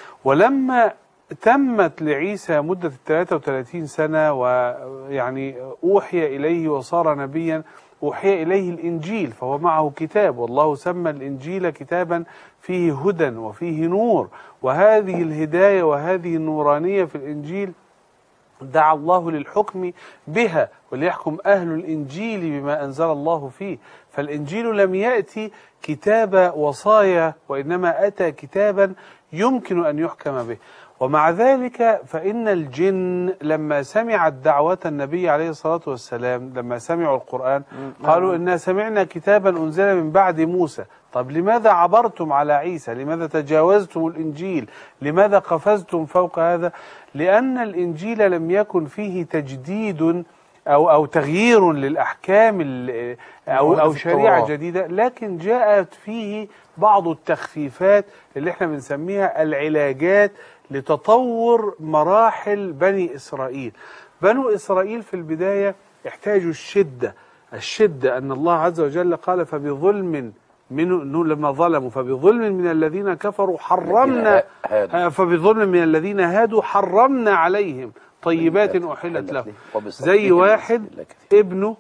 ولما تمت لعيسى مدة ثلاثة وثلاثين سنة ويعني أوحي إليه وصار نبيا، أوحي إليه الإنجيل، فهو معه كتاب، والله سمى الإنجيل كتابا فيه هدى وفيه نور، وهذه الهداية وهذه النورانية في الإنجيل دعا الله للحكم بها، وليحكم أهل الإنجيل بما أنزل الله فيه. فالإنجيل لم يأتي كتاب وصايا، وإنما أتى كتابا يمكن أن يحكم به. ومع ذلك فإن الجن لما سمعت دعوة النبي عليه الصلاة والسلام، لما سمعوا القرآن قالوا إنا سمعنا كتابا أنزل من بعد موسى. طب لماذا عبرتم على عيسى؟ لماذا تجاوزتم الإنجيل؟ لماذا قفزتم فوق هذا؟ لأن الإنجيل لم يكن فيه تجديد أو أو تغيير للأحكام أو أو شريعة جديدة، لكن جاءت فيه بعض التخفيفات اللي احنا بنسميها العلاجات لتطور مراحل بني إسرائيل. بنو إسرائيل في البداية احتاجوا الشدة، الشدة أن الله عز وجل قال فبظلم منه لما ظلموا فبظلم من الذين كفروا حرمنا فبظلم من الذين هادوا حرمنا عليهم طيبات أحلت لهم. زي واحد ابنه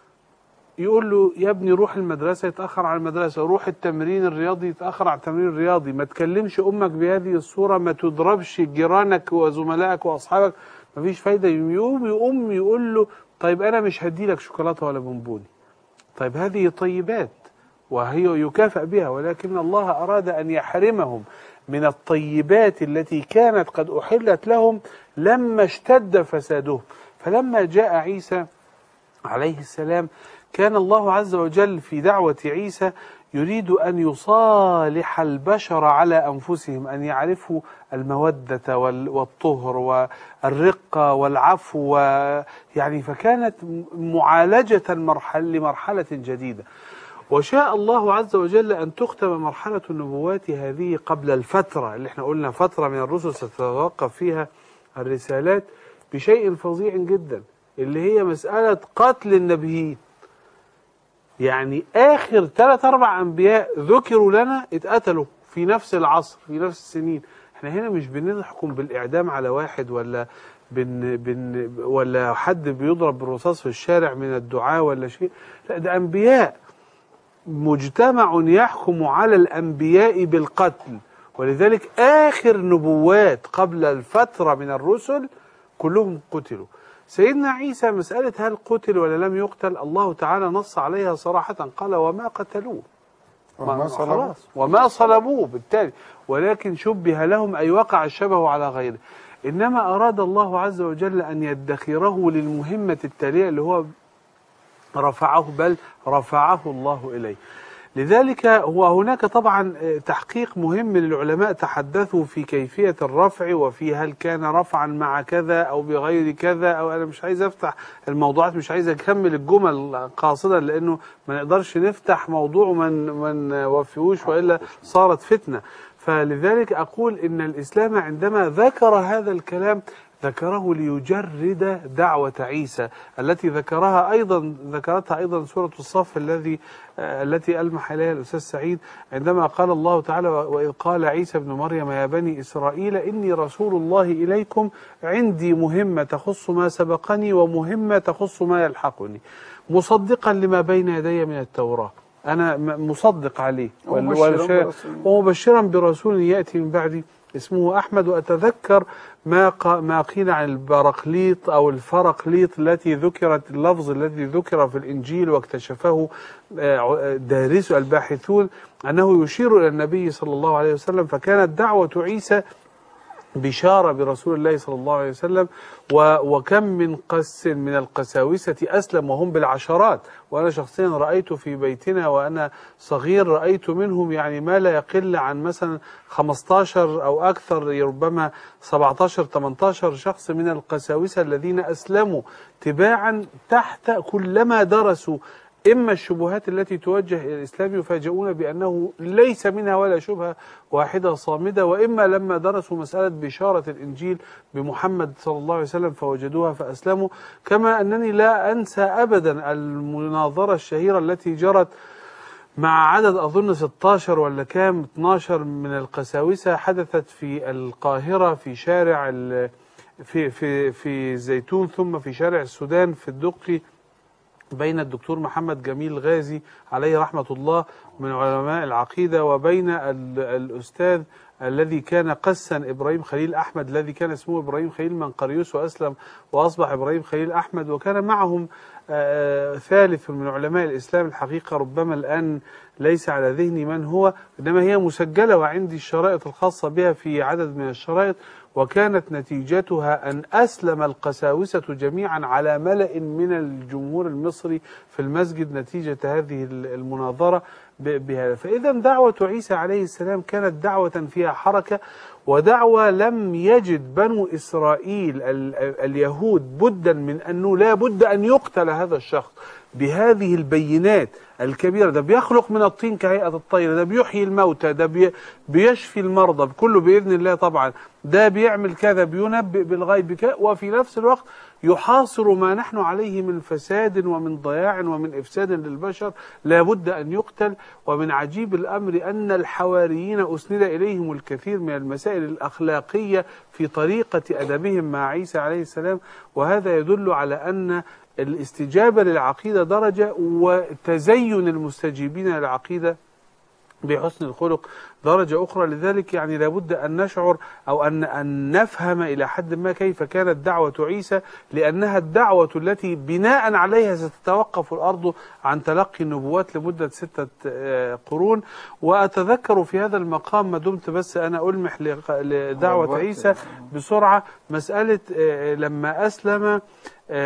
يقول له يا ابني روح المدرسة، يتأخر على المدرسة، روح التمرين الرياضي، يتأخر على التمرين الرياضي، ما تكلمش أمك بهذه الصورة، ما تضربش جيرانك وزملائك وأصحابك، ما فيش فايدة. يقوم يقوم يقول له طيب أنا مش هدي لك شوكولاتة ولا بونبوني. طيب هذه طيبات وهي يكافئ بها، ولكن الله أراد أن يحرمهم من الطيبات التي كانت قد أحلت لهم لما اشتد فسادهم. فلما جاء عيسى عليه السلام كان الله عز وجل في دعوة عيسى يريد أن يصالح البشر على أنفسهم، أن يعرفوا المودة والطهر والرقة والعفو، يعني فكانت معالجة مرحلة لمرحلة جديدة. وشاء الله عز وجل أن تختم مرحلة النبوات هذه قبل الفترة اللي احنا قلنا فترة من الرسل ستتوقف فيها الرسالات بشيء فظيع جدا، اللي هي مسألة قتل النبيين. يعني آخر ثلاث أربع أنبياء ذكروا لنا اتقتلوا في نفس العصر في نفس السنين. احنا هنا مش بنحكم بالإعدام على واحد ولا بن بن ولا حد بيضرب بالرصاص في الشارع من الدعاة ولا شيء، لا، ده أنبياء، مجتمع يحكم على الأنبياء بالقتل. ولذلك آخر نبوات قبل الفترة من الرسل كلهم قتلوا. سيدنا عيسى مسألة هل قتل ولا لم يقتل، الله تعالى نص عليها صراحة، قال وما قتلوه وما صلبوه خلاص وما صلبوه بالتالي، ولكن شبه لهم أي وقع الشبه على غيره. إنما أراد الله عز وجل أن يدخره للمهمة التالية اللي هو رفعه، بل رفعه الله إليه. لذلك هو هناك طبعا تحقيق مهم للعلماء تحدثوا في كيفية الرفع، وفي هل كان رفعا مع كذا أو بغير كذا، أو أنا مش عايز أفتح الموضوعات، مش عايز أكمل الجمل قاصدا لأنه ما نقدرش نفتح موضوع ومن من وفيهوش وإلا صارت فتنة. فلذلك أقول إن الإسلام عندما ذكر هذا الكلام ذكره ليجرد دعوة عيسى التي ذكرها أيضا ذكرتها أيضا سورة الصف الذي آه التي ألمح إليها الأستاذ سعيد، عندما قال الله تعالى وإذ قال عيسى ابن مريم يا بني إسرائيل إني رسول الله إليكم عندي مهمة تخص ما سبقني ومهمة تخص ما يلحقني مصدقا لما بين يدي من التوراة. أنا مصدق عليه ومبشرا برسول يأتي من بعدي اسمه أحمد. وأتذكر ما ما قيل عن البراقليط أو الفرقليط التي ذكرت، اللفظ الذي ذكر في الإنجيل واكتشفه دارس الباحثون أنه يشير إلى النبي صلى الله عليه وسلم. فكانت دعوة عيسى بشارة برسول الله صلى الله عليه وسلم، وكم من قس من القساوسة أسلم وهم بالعشرات. وأنا شخصيا رأيت في بيتنا وأنا صغير، رأيت منهم يعني ما لا يقل عن مثلا خمستاشر أو أكثر، ربما سبعتاشر ثمانية عشر شخص من القساوسة الذين أسلموا تباعا تحت كلما درسوا إما الشبهات التي توجه إلى الإسلام يفاجئون بأنه ليس منها ولا شبهة واحدة صامدة، وإما لما درسوا مسألة بشارة الإنجيل بمحمد صلى الله عليه وسلم فوجدوها فأسلموا. كما أنني لا أنسى أبدا المناظرة الشهيرة التي جرت مع عدد أظن ستاشر ولا كام اتناشر من القساوسة، حدثت في القاهرة في شارع في في في الزيتون، ثم في شارع السودان في الدقي، بين الدكتور محمد جميل غازي عليه رحمة الله من علماء العقيدة وبين الأستاذ الذي كان قسا إبراهيم خليل أحمد الذي كان اسمه إبراهيم خليل منقريوس وأسلم وأصبح إبراهيم خليل أحمد. وكان معهم ثالث من علماء الإسلام، الحقيقة ربما الآن ليس على ذهني من هو، إنما هي مسجلة وعندي الشرائط الخاصة بها في عدد من الشرائط. وكانت نتيجتها أن أسلم القساوسة جميعا على ملأ من الجمهور المصري في المسجد نتيجة هذه المناظرة بهذا. فإذا دعوة عيسى عليه السلام كانت دعوة فيها حركة، ودعوة لم يجد بنو إسرائيل اليهود بدا من أنه لا بد أن يقتل هذا الشخص بهذه البينات الكبيرة. ده بيخلق من الطين كهيئة الطير، ده بيحيي الموتى، ده بي بيشفي المرضى كله بإذن الله طبعا، ده بيعمل كذا، بينبئ بالغيب كذا، وفي نفس الوقت يحاصر ما نحن عليه من فساد ومن ضياع ومن إفساد للبشر، لا بد أن يقتل. ومن عجيب الأمر أن الحواريين أسند إليهم الكثير من المسائل الأخلاقية في طريقة أدبهم مع عيسى عليه السلام، وهذا يدل على أن الاستجابة للعقيدة درجة، وتزين المستجيبين للعقيدة بحسن الخلق درجة أخرى. لذلك يعني لابد أن نشعر أو أن أن نفهم إلى حد ما كيف كانت دعوة عيسى، لأنها الدعوة التي بناء عليها ستتوقف الأرض عن تلقي النبوات لمدة ستة قرون. وأتذكر في هذا المقام ما دمت بس أنا ألمح لدعوة عيسى بسرعة، مسألة لما أسلم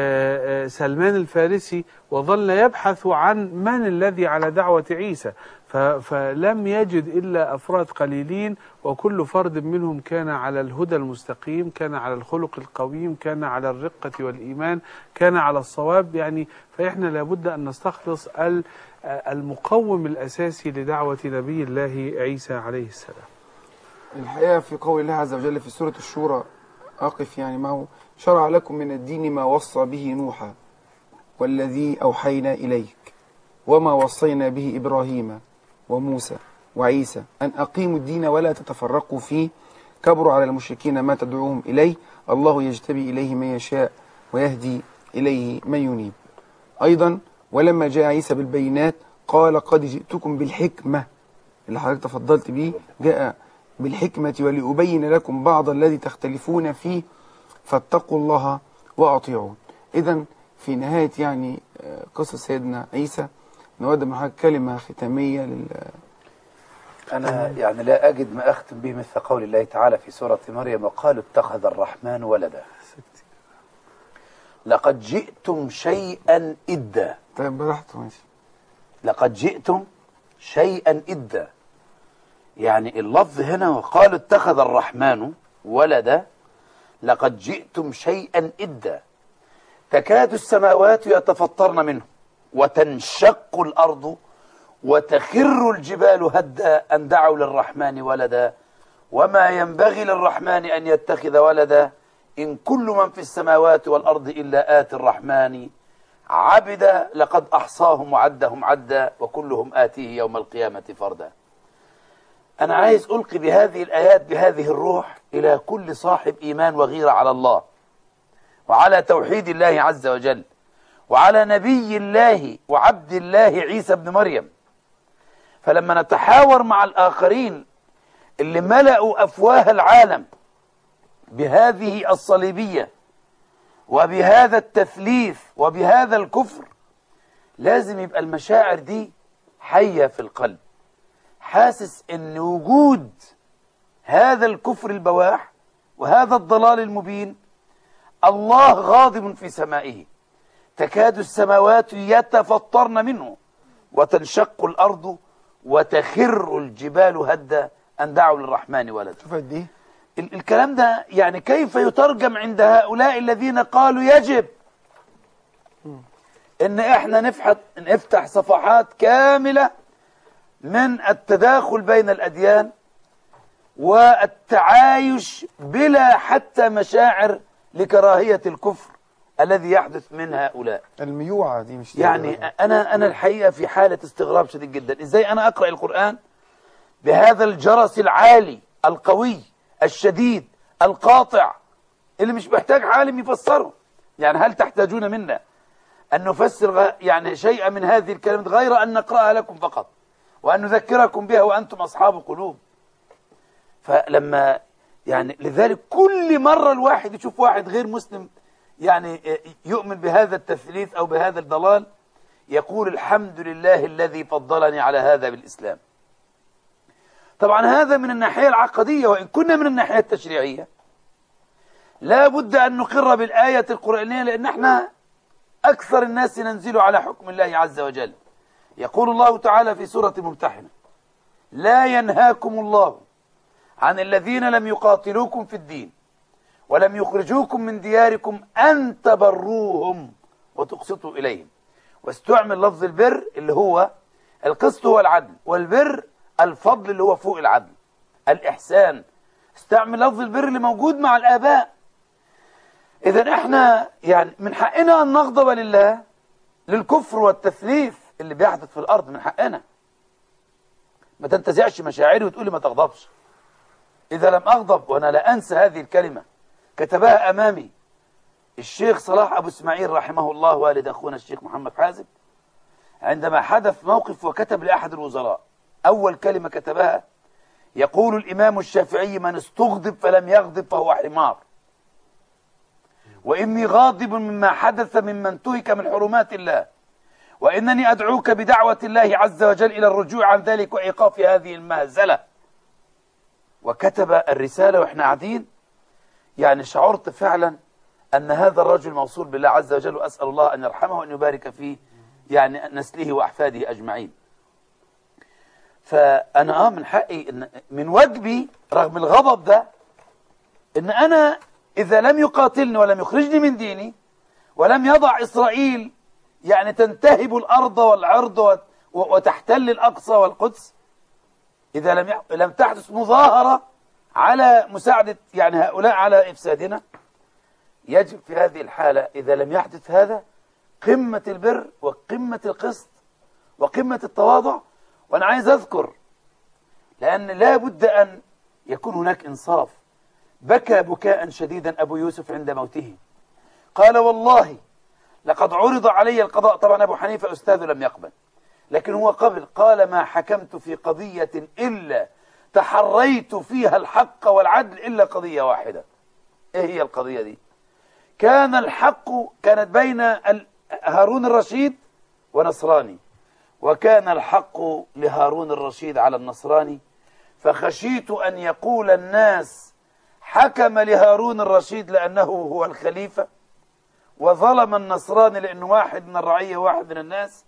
سلمان الفارسي وظل يبحث عن من الذي على دعوة عيسى، ف- فلم يجد إلا أفراد قليلين، وكل فرد منهم كان على الهدى المستقيم، كان على الخلق القويم، كان على الرقة والإيمان، كان على الصواب. يعني فإحنا لابد أن نستخلص ال- المقوم الأساسي لدعوة نبي الله عيسى عليه السلام. الحقيقة في قول الله عز وجل في سورة الشورى أقف يعني معه: شرع لكم من الدين ما وصى به نوحا والذي أوحينا إليك وما وصينا به إبراهيم وموسى وعيسى أن أقيموا الدين ولا تتفرقوا فيه كبر على المشركين ما تدعوهم إليه الله يجتبي إليه من يشاء ويهدي إليه من ينيب. أيضا ولما جاء عيسى بالبينات قال قد جئتكم بالحكمة اللي حضرتك تفضلت به، جاء بالحكمة ولأبين لكم بعض الذي تختلفون فيه فاتقوا الله وأطيعون. إذن في نهاية يعني قصة سيدنا عيسى نود من حضرتك كلمة ختامية لل أنا يعني لا أجد ما أختم به مثل قول الله تعالى في سورة مريم: وقالوا اتخذ الرحمن ولدا لقد جئتم شيئا إدا. طيب براحته ماشي. لقد جئتم شيئا إدا، يعني اللفظ هنا وقالوا اتخذ الرحمن ولدا لقد جئتم شيئا إدا، تكاد السماوات يتفطرن منه وتنشق الأرض وتخر الجبال هدا أن دعوا للرحمن ولدا وما ينبغي للرحمن أن يتخذ ولدا إن كل من في السماوات والأرض إلا آتي الرحمن عبدا لقد أحصاهم وعدهم عدا وكلهم آتيه يوم القيامة فردا. أنا عايز ألقي بهذه الآيات بهذه الروح إلى كل صاحب إيمان وغيرة على الله وعلى توحيد الله عز وجل وعلى نبي الله وعبد الله عيسى بن مريم. فلما نتحاور مع الآخرين اللي ملأوا أفواه العالم بهذه الصليبية وبهذا التثليث وبهذا الكفر، لازم يبقى المشاعر دي حية في القلب، حاسس ان وجود هذا الكفر البواح وهذا الضلال المبين الله غاضب في سمائه، تكاد السماوات يتفطرن منه وتنشق الأرض وتخر الجبال هدا أن دعوا للرحمن ولدا. شوف قد ايه ال- الكلام ده يعني كيف يترجم عند هؤلاء الذين قالوا يجب ان احنا نفحت نفتح صفحات كاملة من التداخل بين الأديان والتعايش بلا حتى مشاعر لكراهية الكفر الذي يحدث من هؤلاء. الميوعة دي مش يعني أنا أنا الحقيقة في حالة استغراب شديد جدا، إزاي أنا أقرأ القرآن بهذا الجرس العالي القوي الشديد القاطع اللي مش محتاج عالم يفسره. يعني هل تحتاجون منا أن نفسر غ... يعني شيئا من هذه الكلمات غير أن نقرأها لكم فقط وأن نذكركم بها وأنتم أصحاب قلوب؟ فلما يعني لذلك كل مرة الواحد يشوف واحد غير مسلم يعني يؤمن بهذا التثليث أو بهذا الضلال يقول الحمد لله الذي فضلني على هذا بالإسلام. طبعا هذا من الناحية العقدية، وإن كنا من الناحية التشريعية لا بد أن نقر بالآية القرآنية، لأن احنا أكثر الناس ننزل على حكم الله عز وجل. يقول الله تعالى في سورة الممتحنة: لا ينهاكم الله عن الذين لم يقاتلوكم في الدين ولم يخرجوكم من دياركم أن تبروهم وتقسطوا إليهم. واستعمل لفظ البر اللي هو القسط هو العدل، والبر الفضل اللي هو فوق العدل الإحسان. استعمل لفظ البر اللي موجود مع الآباء. إذن احنا يعني من حقنا أن نغضب لله للكفر والتثليث اللي بيحدث في الأرض، من حقنا. ما تنتزعش مشاعري وتقولي ما تغضبش. إذا لم أغضب، وأنا لا أنسى هذه الكلمة كتبها أمامي الشيخ صلاح أبو اسماعيل رحمه الله والد أخونا الشيخ محمد حازم عندما حدث موقف وكتب لأحد الوزراء، أول كلمة كتبها: يقول الإمام الشافعي من استغضب فلم يغضب فهو حمار، وإني غاضب مما حدث ممن انتهك من حرمات الله، وإنني أدعوك بدعوة الله عز وجل إلى الرجوع عن ذلك وإيقاف هذه المهزلة. وكتب الرسالة وإحنا قاعدين، يعني شعرت فعلا أن هذا الرجل موصول بالله عز وجل، وأسأل الله أن يرحمه وأن يبارك فيه يعني نسله وأحفاده أجمعين. فأنا آه من حقي إن من واجبي رغم الغضب ده إن أنا إذا لم يقاتلني ولم يخرجني من ديني ولم يضع إسرائيل يعني تنتهب الأرض والعرض وتحتل الأقصى والقدس، إذا لم لم تحدث مظاهرة على مساعدة يعني هؤلاء على إفسادنا، يجب في هذه الحالة إذا لم يحدث هذا قمة البر وقمة القسط وقمة التواضع. وأنا عايز أذكر لأن لا بد أن يكون هناك إنصاف. بكى بكاء شديدا أبو يوسف عند موته، قال والله لقد عرض علي القضاء. طبعا أبو حنيفة أستاذه لم يقبل، لكن هو قبل. قال ما حكمت في قضية إلا تحريت فيها الحق والعدل إلا قضية واحدة. إيه هي القضية دي؟ كان الحق كانت بين هارون الرشيد ونصراني، وكان الحق لهارون الرشيد على النصراني، فخشيت أن يقول الناس حكم لهارون الرشيد لأنه هو الخليفة، وظلم النصراني لأنه واحد من الرعية واحد من الناس،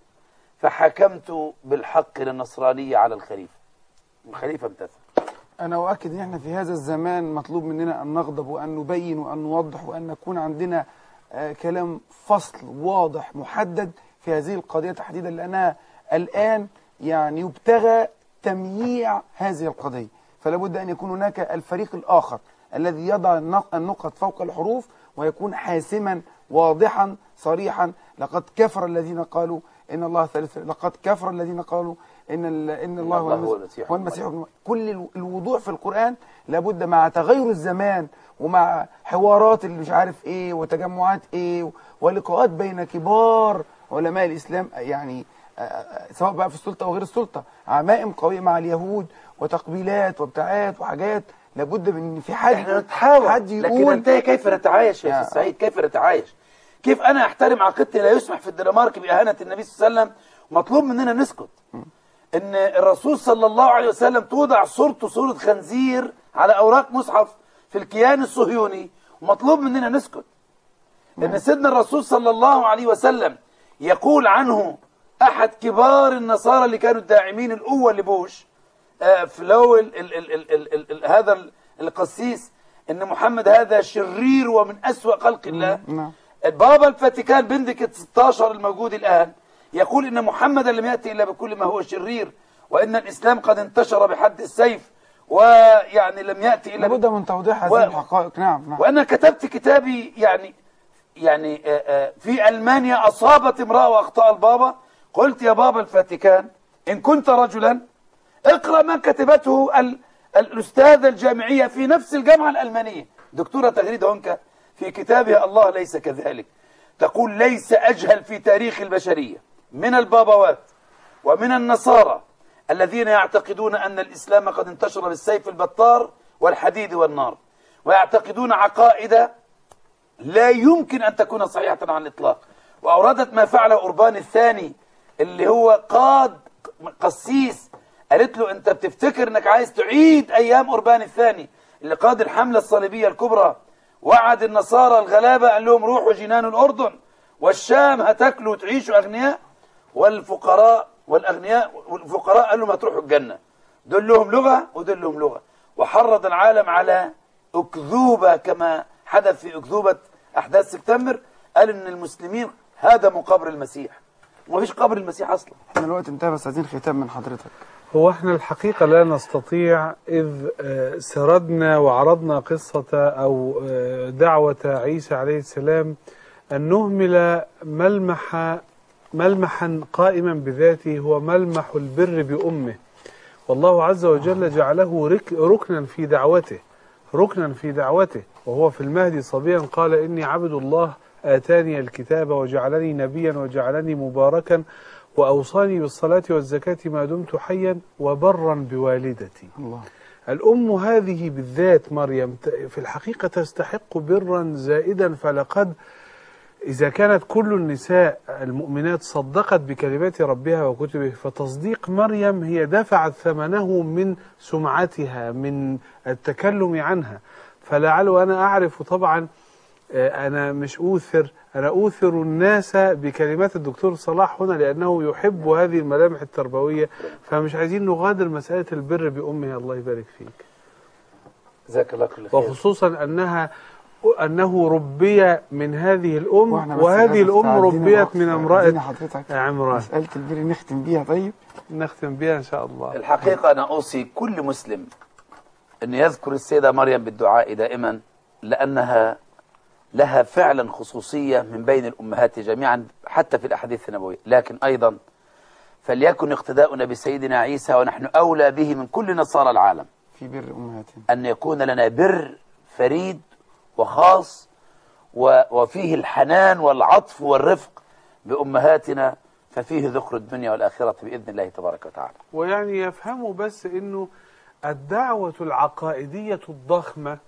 فحكمت بالحق للنصرانية على الخليفة. الخليفة امتثل. أنا أؤكد أن احنا في هذا الزمان مطلوب مننا أن نغضب وأن نبين وأن نوضح وأن نكون عندنا آه كلام فصل واضح محدد في هذه القضية تحديدا، لأنها الآن يعني يبتغى تمييع هذه القضية. فلا بد أن يكون هناك الفريق الآخر الذي يضع النقط فوق الحروف ويكون حاسما واضحا صريحا. لقد كفر الذين قالوا إن الله ثالث، لقد كفر الذين قالوا إن إن الله هو المسيح, هو المسيح. كل الوضوح في القرآن لابد مع تغير الزمان ومع حوارات اللي مش عارف إيه وتجمعات إيه ولقاءات بين كبار علماء الإسلام، يعني سواء بقى في السلطة وغير السلطة، عمائم قوية مع اليهود وتقبيلات وابتعاد وحاجات. لابد من في حد احنا نتحاول، حد يقول لكن انتهي كيف نتعايش يا أخي سعيد؟ كيف نتعايش؟ كيف أنا أحترم عقيدتي لا يسمح في الدنمارك بإهانة النبي صلى الله عليه وسلم مطلوب مننا نسكت؟ إن الرسول صلى الله عليه وسلم توضع صورته صورة خنزير على أوراق مصحف في الكيان الصهيوني ومطلوب مننا نسكت. إن سيدنا الرسول صلى الله عليه وسلم يقول عنه أحد كبار النصارى اللي كانوا الداعمين القوة لبوش آه فلو ال ال ال ال ال ال ال هذا القسيس إن محمد هذا شرير ومن أسوأ خلق الله. بابا الفاتيكان بندكت ستة عشر الموجود الآن يقول إن محمد لم يأتي إلا بكل ما هو شرير، وإن الإسلام قد انتشر بحد السيف، ويعني لم يأتي إلا لابد من توضيح هذه و... الحقائق. نعم نعم. وأنا كتبت كتابي يعني يعني في ألمانيا أصابت امرأة وأخطأ البابا، قلت يا بابا الفاتيكان إن كنت رجلا اقرأ ما كتبته ال... الأستاذة الجامعية في نفس الجامعة الألمانية دكتورة تغريد هونكا في كتابها الله ليس كذلك، تقول ليس أجهل في تاريخ البشرية من البابوات ومن النصارى الذين يعتقدون أن الإسلام قد انتشر بالسيف البطار والحديد والنار، ويعتقدون عقائد لا يمكن أن تكون صحيحة على الإطلاق. وأوردت ما فعله أوربان الثاني اللي هو قاد قسيس، قالت له أنت بتفتكر أنك عايز تعيد أيام أوربان الثاني اللي قاد الحملة الصليبية الكبرى، وعد النصارى الغلابة قال لهم روحوا جنان الأردن والشام هتاكلوا وتعيشوا أغنياء، والفقراء والأغنياء والفقراء قال لهم هتروحوا الجنة. دول لهم لغة ودول لهم لغة، وحرض العالم على أكذوبة كما حدث في أكذوبة أحداث سبتمبر. قال إن المسلمين هدموا قبر المسيح، وما فيش قبر المسيح أصلا. احنا الوقت انتهى، بس عايزين ختام من حضرتك. هو احنا الحقيقة لا نستطيع إذ سردنا وعرضنا قصة أو دعوة عيسى عليه السلام أن نهمل ملمح ملمحا قائما بذاته، هو ملمح البر بأمه. والله عز وجل جعله ركنا في دعوته ركنا في دعوته وهو في المهد صبيا قال إني عبد الله آتاني الكتاب وجعلني نبيا وجعلني مباركا وأوصاني بالصلاة والزكاة ما دمت حيا وبرا بوالدتي. الله. الأم هذه بالذات مريم في الحقيقة تستحق برا زائدا، فلقد إذا كانت كل النساء المؤمنات صدقت بكلمات ربها وكتبه، فتصديق مريم هي دفعت ثمنه من سمعتها من التكلم عنها. فلعل أنا أعرف طبعا أنا مش أوثر، أنا أوثر الناس بكلمات الدكتور صلاح هنا لأنه يحب هذه الملامح التربوية، فمش عايزين نغادر مسألة البر بأمه. الله يبارك فيك. جزاك الله كل خير. وخصوصا أنها أنه ربي من هذه الأم، وإحنا بس وهذه لازم الأم تعدينا ربيت وقت. من ادينا امرأة حضرتك عمران. مسألة البر نختم بيها. طيب نختم بها إن شاء الله. الحقيقة أنا أوصي كل مسلم أن يذكر السيدة مريم بالدعاء دائما، لأنها لها فعلا خصوصية من بين الأمهات جميعا حتى في الأحاديث النبوية. لكن أيضا فليكن اقتداؤنا بسيدنا عيسى ونحن أولى به من كل نصارى العالم في بر أمهاتنا، أن يكون لنا بر فريد وخاص وفيه الحنان والعطف والرفق بأمهاتنا، ففيه ذكر الدنيا والآخرة بإذن الله تبارك وتعالى. ويعني يفهموا بس أنه الدعوة العقائدية الضخمة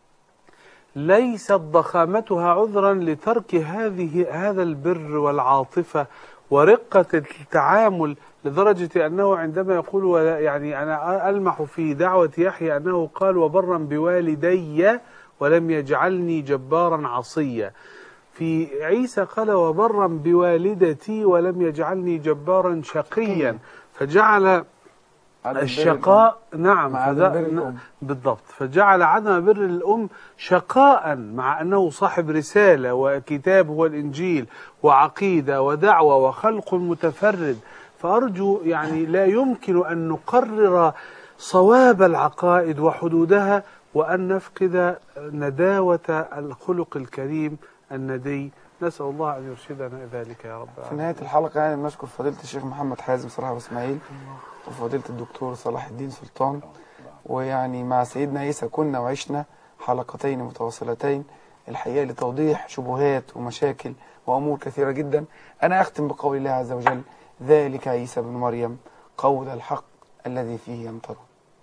ليست ضخامتها عذرا لترك هذه هذا البر والعاطفة ورقة التعامل، لدرجة أنه عندما يقول ولا يعني أنا ألمح في دعوة يحيى أنه قال وبرا بوالدي ولم يجعلني جبارا عصيا. في عيسى قال وبرا بوالدتي ولم يجعلني جبارا شقيا، فجعل الشقاء نعم فذا بالضبط، فجعل عدم بر الأم شقاء مع أنه صاحب رسالة وكتاب هو الإنجيل وعقيدة ودعوة وخلق متفرد. فأرجو يعني لا يمكن أن نقرر صواب العقائد وحدودها وأن نفقد نداوة الخلق الكريم الندي. نسأل الله أن يرشدنا ذلك يا رب. في نهاية الحلقة يعني نشكر فضيلة الشيخ محمد حازم صلاح إسماعيل وفضيلة الدكتور صلاح الدين سلطان، ويعني مع سيدنا عيسى كنا وعشنا حلقتين متواصلتين الحقيقة لتوضيح شبهات ومشاكل وأمور كثيرة جدا. أنا أختم بقول الله عز وجل ذلك عيسى بن مريم قول الحق الذي فيه يمترون.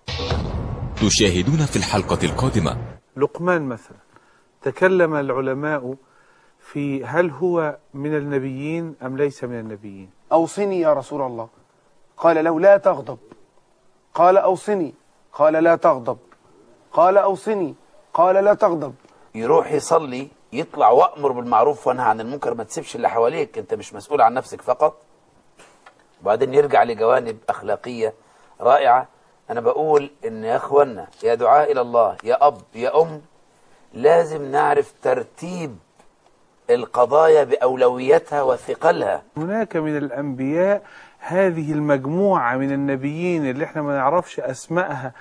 تشاهدون في الحلقة القادمة لقمان مثلا تكلم العلماء في هل هو من النبيين أم ليس من النبيين. أوصني يا رسول الله، قال له لا تغضب، قال أوصني، قال لا تغضب، قال أوصني، قال لا تغضب. يروح يصلي يطلع وأمر بالمعروف وانهى عن المنكر، ما تسيبش اللي حواليك، انت مش مسؤول عن نفسك فقط. وبعدين يرجع لجوانب أخلاقية رائعة. أنا بقول إن يا أخوانا يا دعاء إلى الله يا أب يا أم لازم نعرف ترتيب القضايا بأولويتها وثقلها. هناك من الأنبياء هذه المجموعة من النبيين اللي احنا ما نعرفش أسمائها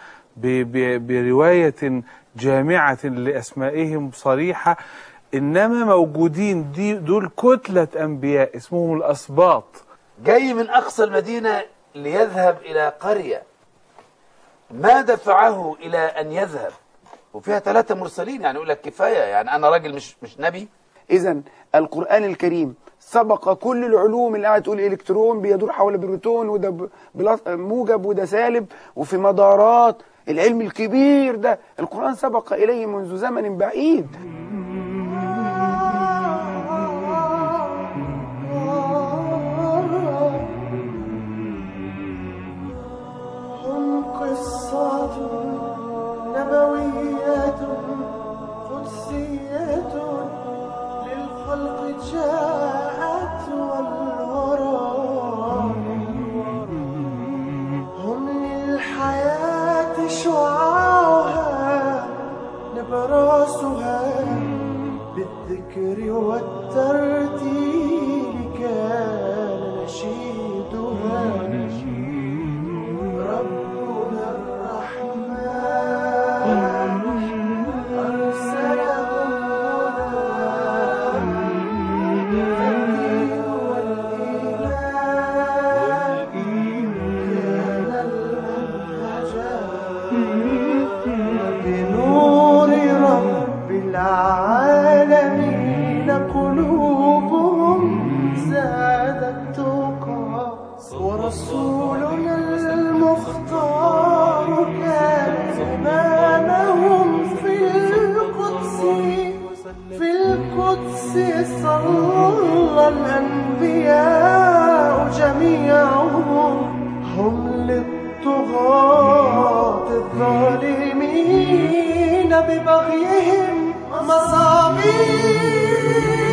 برواية جامعة لأسمائهم صريحة، إنما موجودين دي دول كتلة أنبياء اسمهم الأسباط. جاي من أقصى المدينة ليذهب إلى قرية، ما دفعه إلى أن يذهب؟ وفيها ثلاثة مرسلين، يعني يقول لك كفاية، يعني أنا راجل مش مش نبي. إذن القرآن الكريم سبق كل العلوم اللي قاعد تقول إلكترون بيدور حول بروتون وده موجب وده سالب وفي مدارات. العلم الكبير ده القرآن سبق إليه منذ زمن بعيد. هم قصات نبويات قدسية للخلق جاءت والورى، هم للحياة شعاعها نبراسها بالذكر والترتيل كان نشيدها. ربنا الرحمن أرسلهم هنا، فالدين والإيمان كان المنهجا، بنور رب العالمين قلوبهم زادت تقى. ورسولنا المختار كان إمامهم في القدس، في القدس صلى الأنبياء جميعهم، هم للطغاة الظالمين ببغيهم مصابيح